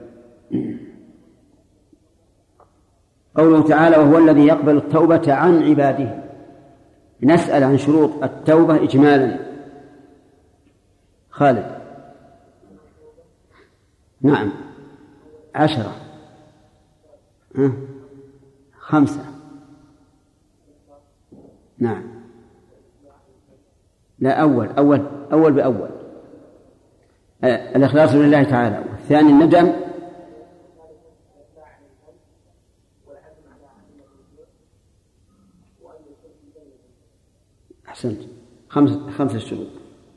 قوله تعالى وهو الذي يقبل التوبة عن عباده. نسأل عن شروط التوبة إجمالا. خالد. نعم، عشرة. ها؟ خمسة. نعم، لا، أول أول أول بأول. الإخلاص لله تعالى، والثاني الندم، أحسنت، خمسة خمسة شروط.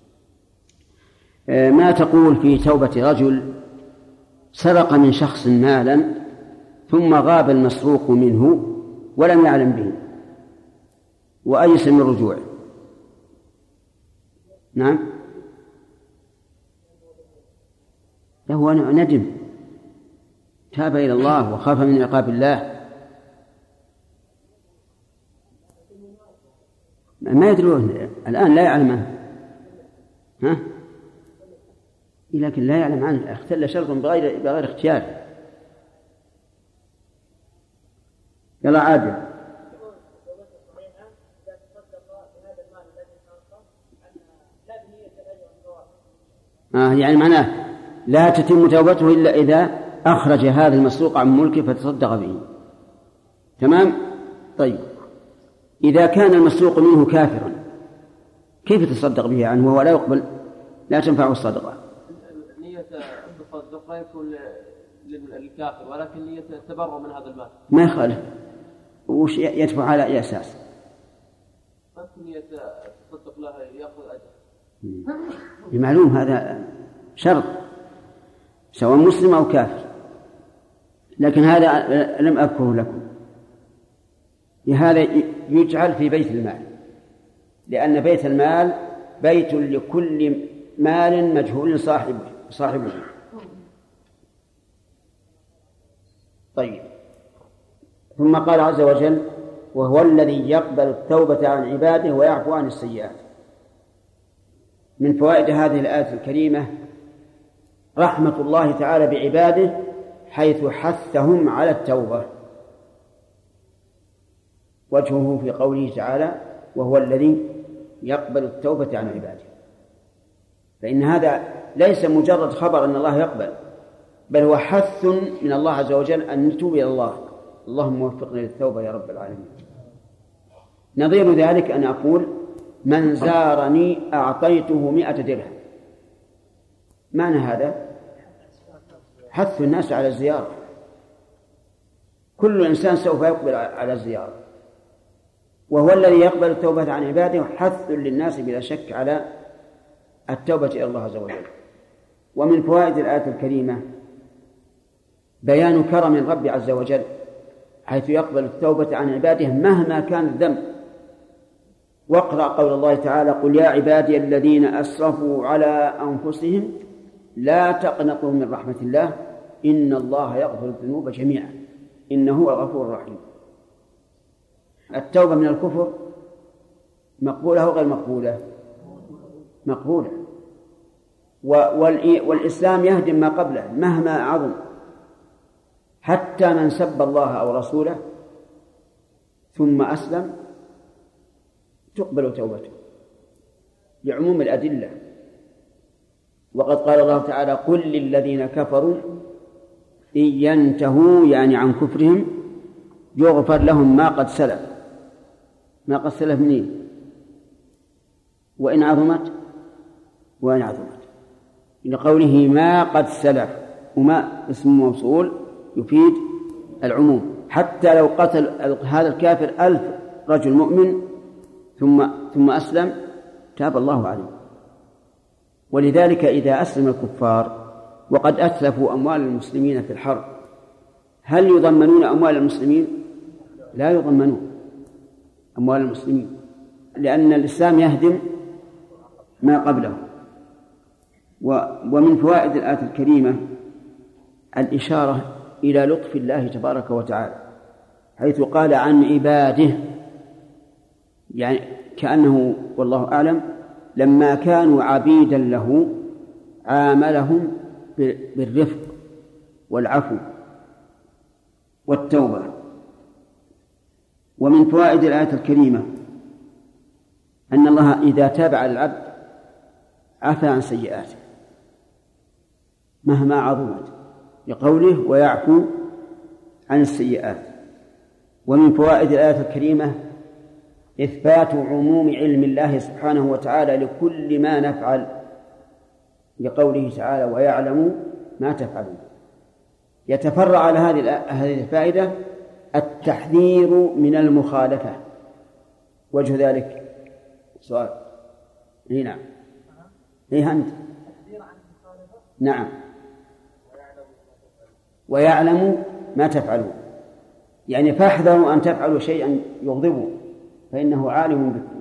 ما تقول في توبة رجل سرق من شخص مالا ثم غاب المسروق منه ولم يعلم به وأيس من رجوعه؟ نعم، له ندم، تاب إلى الله وخاف من عقاب الله. ما يدرون الآن، لا يعلم عنه، ها؟ لكن لا يعلم عنه، اختل شرط بغير بغير اختيار. يلا عادل. آه يعني معناه لا تتم توبته إلا إذا أخرج هذا المسروق عن ملكه فتصدق به. تمام. طيب، إذا كان المسروق منه كافرا كيف تصدق به عنه وهو لا يقبل، لا تنفعه الصدقة؟ نية التصدق لا يكون للكافر، ولكن نية التبرع من هذا المال. ما يخالف، وش يدفع على أي أساس؟ بس نية التصدق له يأخذ أجر. بمعلوم هذا شرط سواء مسلم أو كافر، لكن هذا لم أذكره لكم. هذا يجعل في بيت المال، لأن بيت المال بيت لكل مال مجهول صاحبه صاحبه. طيب، ثم قال عز وجل وهو الذي يقبل التوبة عن عباده ويعفو عن السيئات. من فوائد هذه الآية الكريمة رحمة الله تعالى بعباده، حيث حثهم على التوبة. وجهه في قوله تعالى وهو الذي يقبل التوبة عن عباده، فإن هذا ليس مجرد خبر أن الله يقبل، بل هو حث من الله عز وجل أن نتوب إلى الله. اللهم وفقنا للتوبة يا رب العالمين. نظير ذلك أن أقول من زارني أعطيته مئة درهم. معنى هذا حث الناس على الزيارة، كل إنسان سوف يقبل على الزيارة. وهو الذي يقبل التوبة عن عباده، حث للناس بلا شك على التوبة إلى الله عز وجل. ومن فوائد الآية الكريمة بيان كرم الرب عز وجل، حيث يقبل التوبة عن عباده مهما كان الذنب. واقرأ قول الله تعالى: قل يا عبادي الذين أسرفوا على أنفسهم لا تقنطوا من رحمة الله إن الله يغفر الذنوب جميعا إنه هو الغفور الرحيم. التوبة من الكفر مقبولة أو غير مقبولة؟ مقبولة. والإسلام يهدم ما قبله مهما عظم، حتى من سب الله أو رسوله ثم أسلم تقبل توبته لعموم الأدلة. وقد قال الله تعالى: قل للذين كفروا إن ينتهوا يعني عن كفرهم يغفر لهم ما قد سلف. ما قد سلف منين؟ وإن عظمت وإن عظمت لقوله ما قد سلف، وما اسم موصول يفيد العموم. حتى لو قتل هذا الكافر ألف رجل مؤمن ثم ثم أسلم تاب الله عليه. ولذلك إذا أسلم الكفار وقد أتلفوا أموال المسلمين في الحرب هل يضمنون أموال المسلمين؟ لا يضمنون أموال المسلمين، لأن الإسلام يهدم ما قبله. ومن فوائد الآية الكريمة الإشارة إلى لطف الله تبارك وتعالى، حيث قال عن عباده، يعني كأنه والله أعلم لما كانوا عبيدا له عاملهم بالرفق والعفو والتوبة. ومن فوائد الآية الكريمة أن الله إذا تاب على العبد عفى عن سيئاته مهما عظمت، لقوله ويعفو عن السيئات. ومن فوائد الآية الكريمة إثبات عموم علم الله سبحانه وتعالى لكل ما نفعل، لقوله تعالى ويعلم ما تفعلون. يتفرع على هذه الفائدة التحذير من المخالفة. وجه ذلك سؤال. إيه نعم. إيه أنت؟ نعم. ويعلم ما تفعلون، يعني فاحذروا أن تفعلوا شيئا يغضبه فإنه عالم بكم.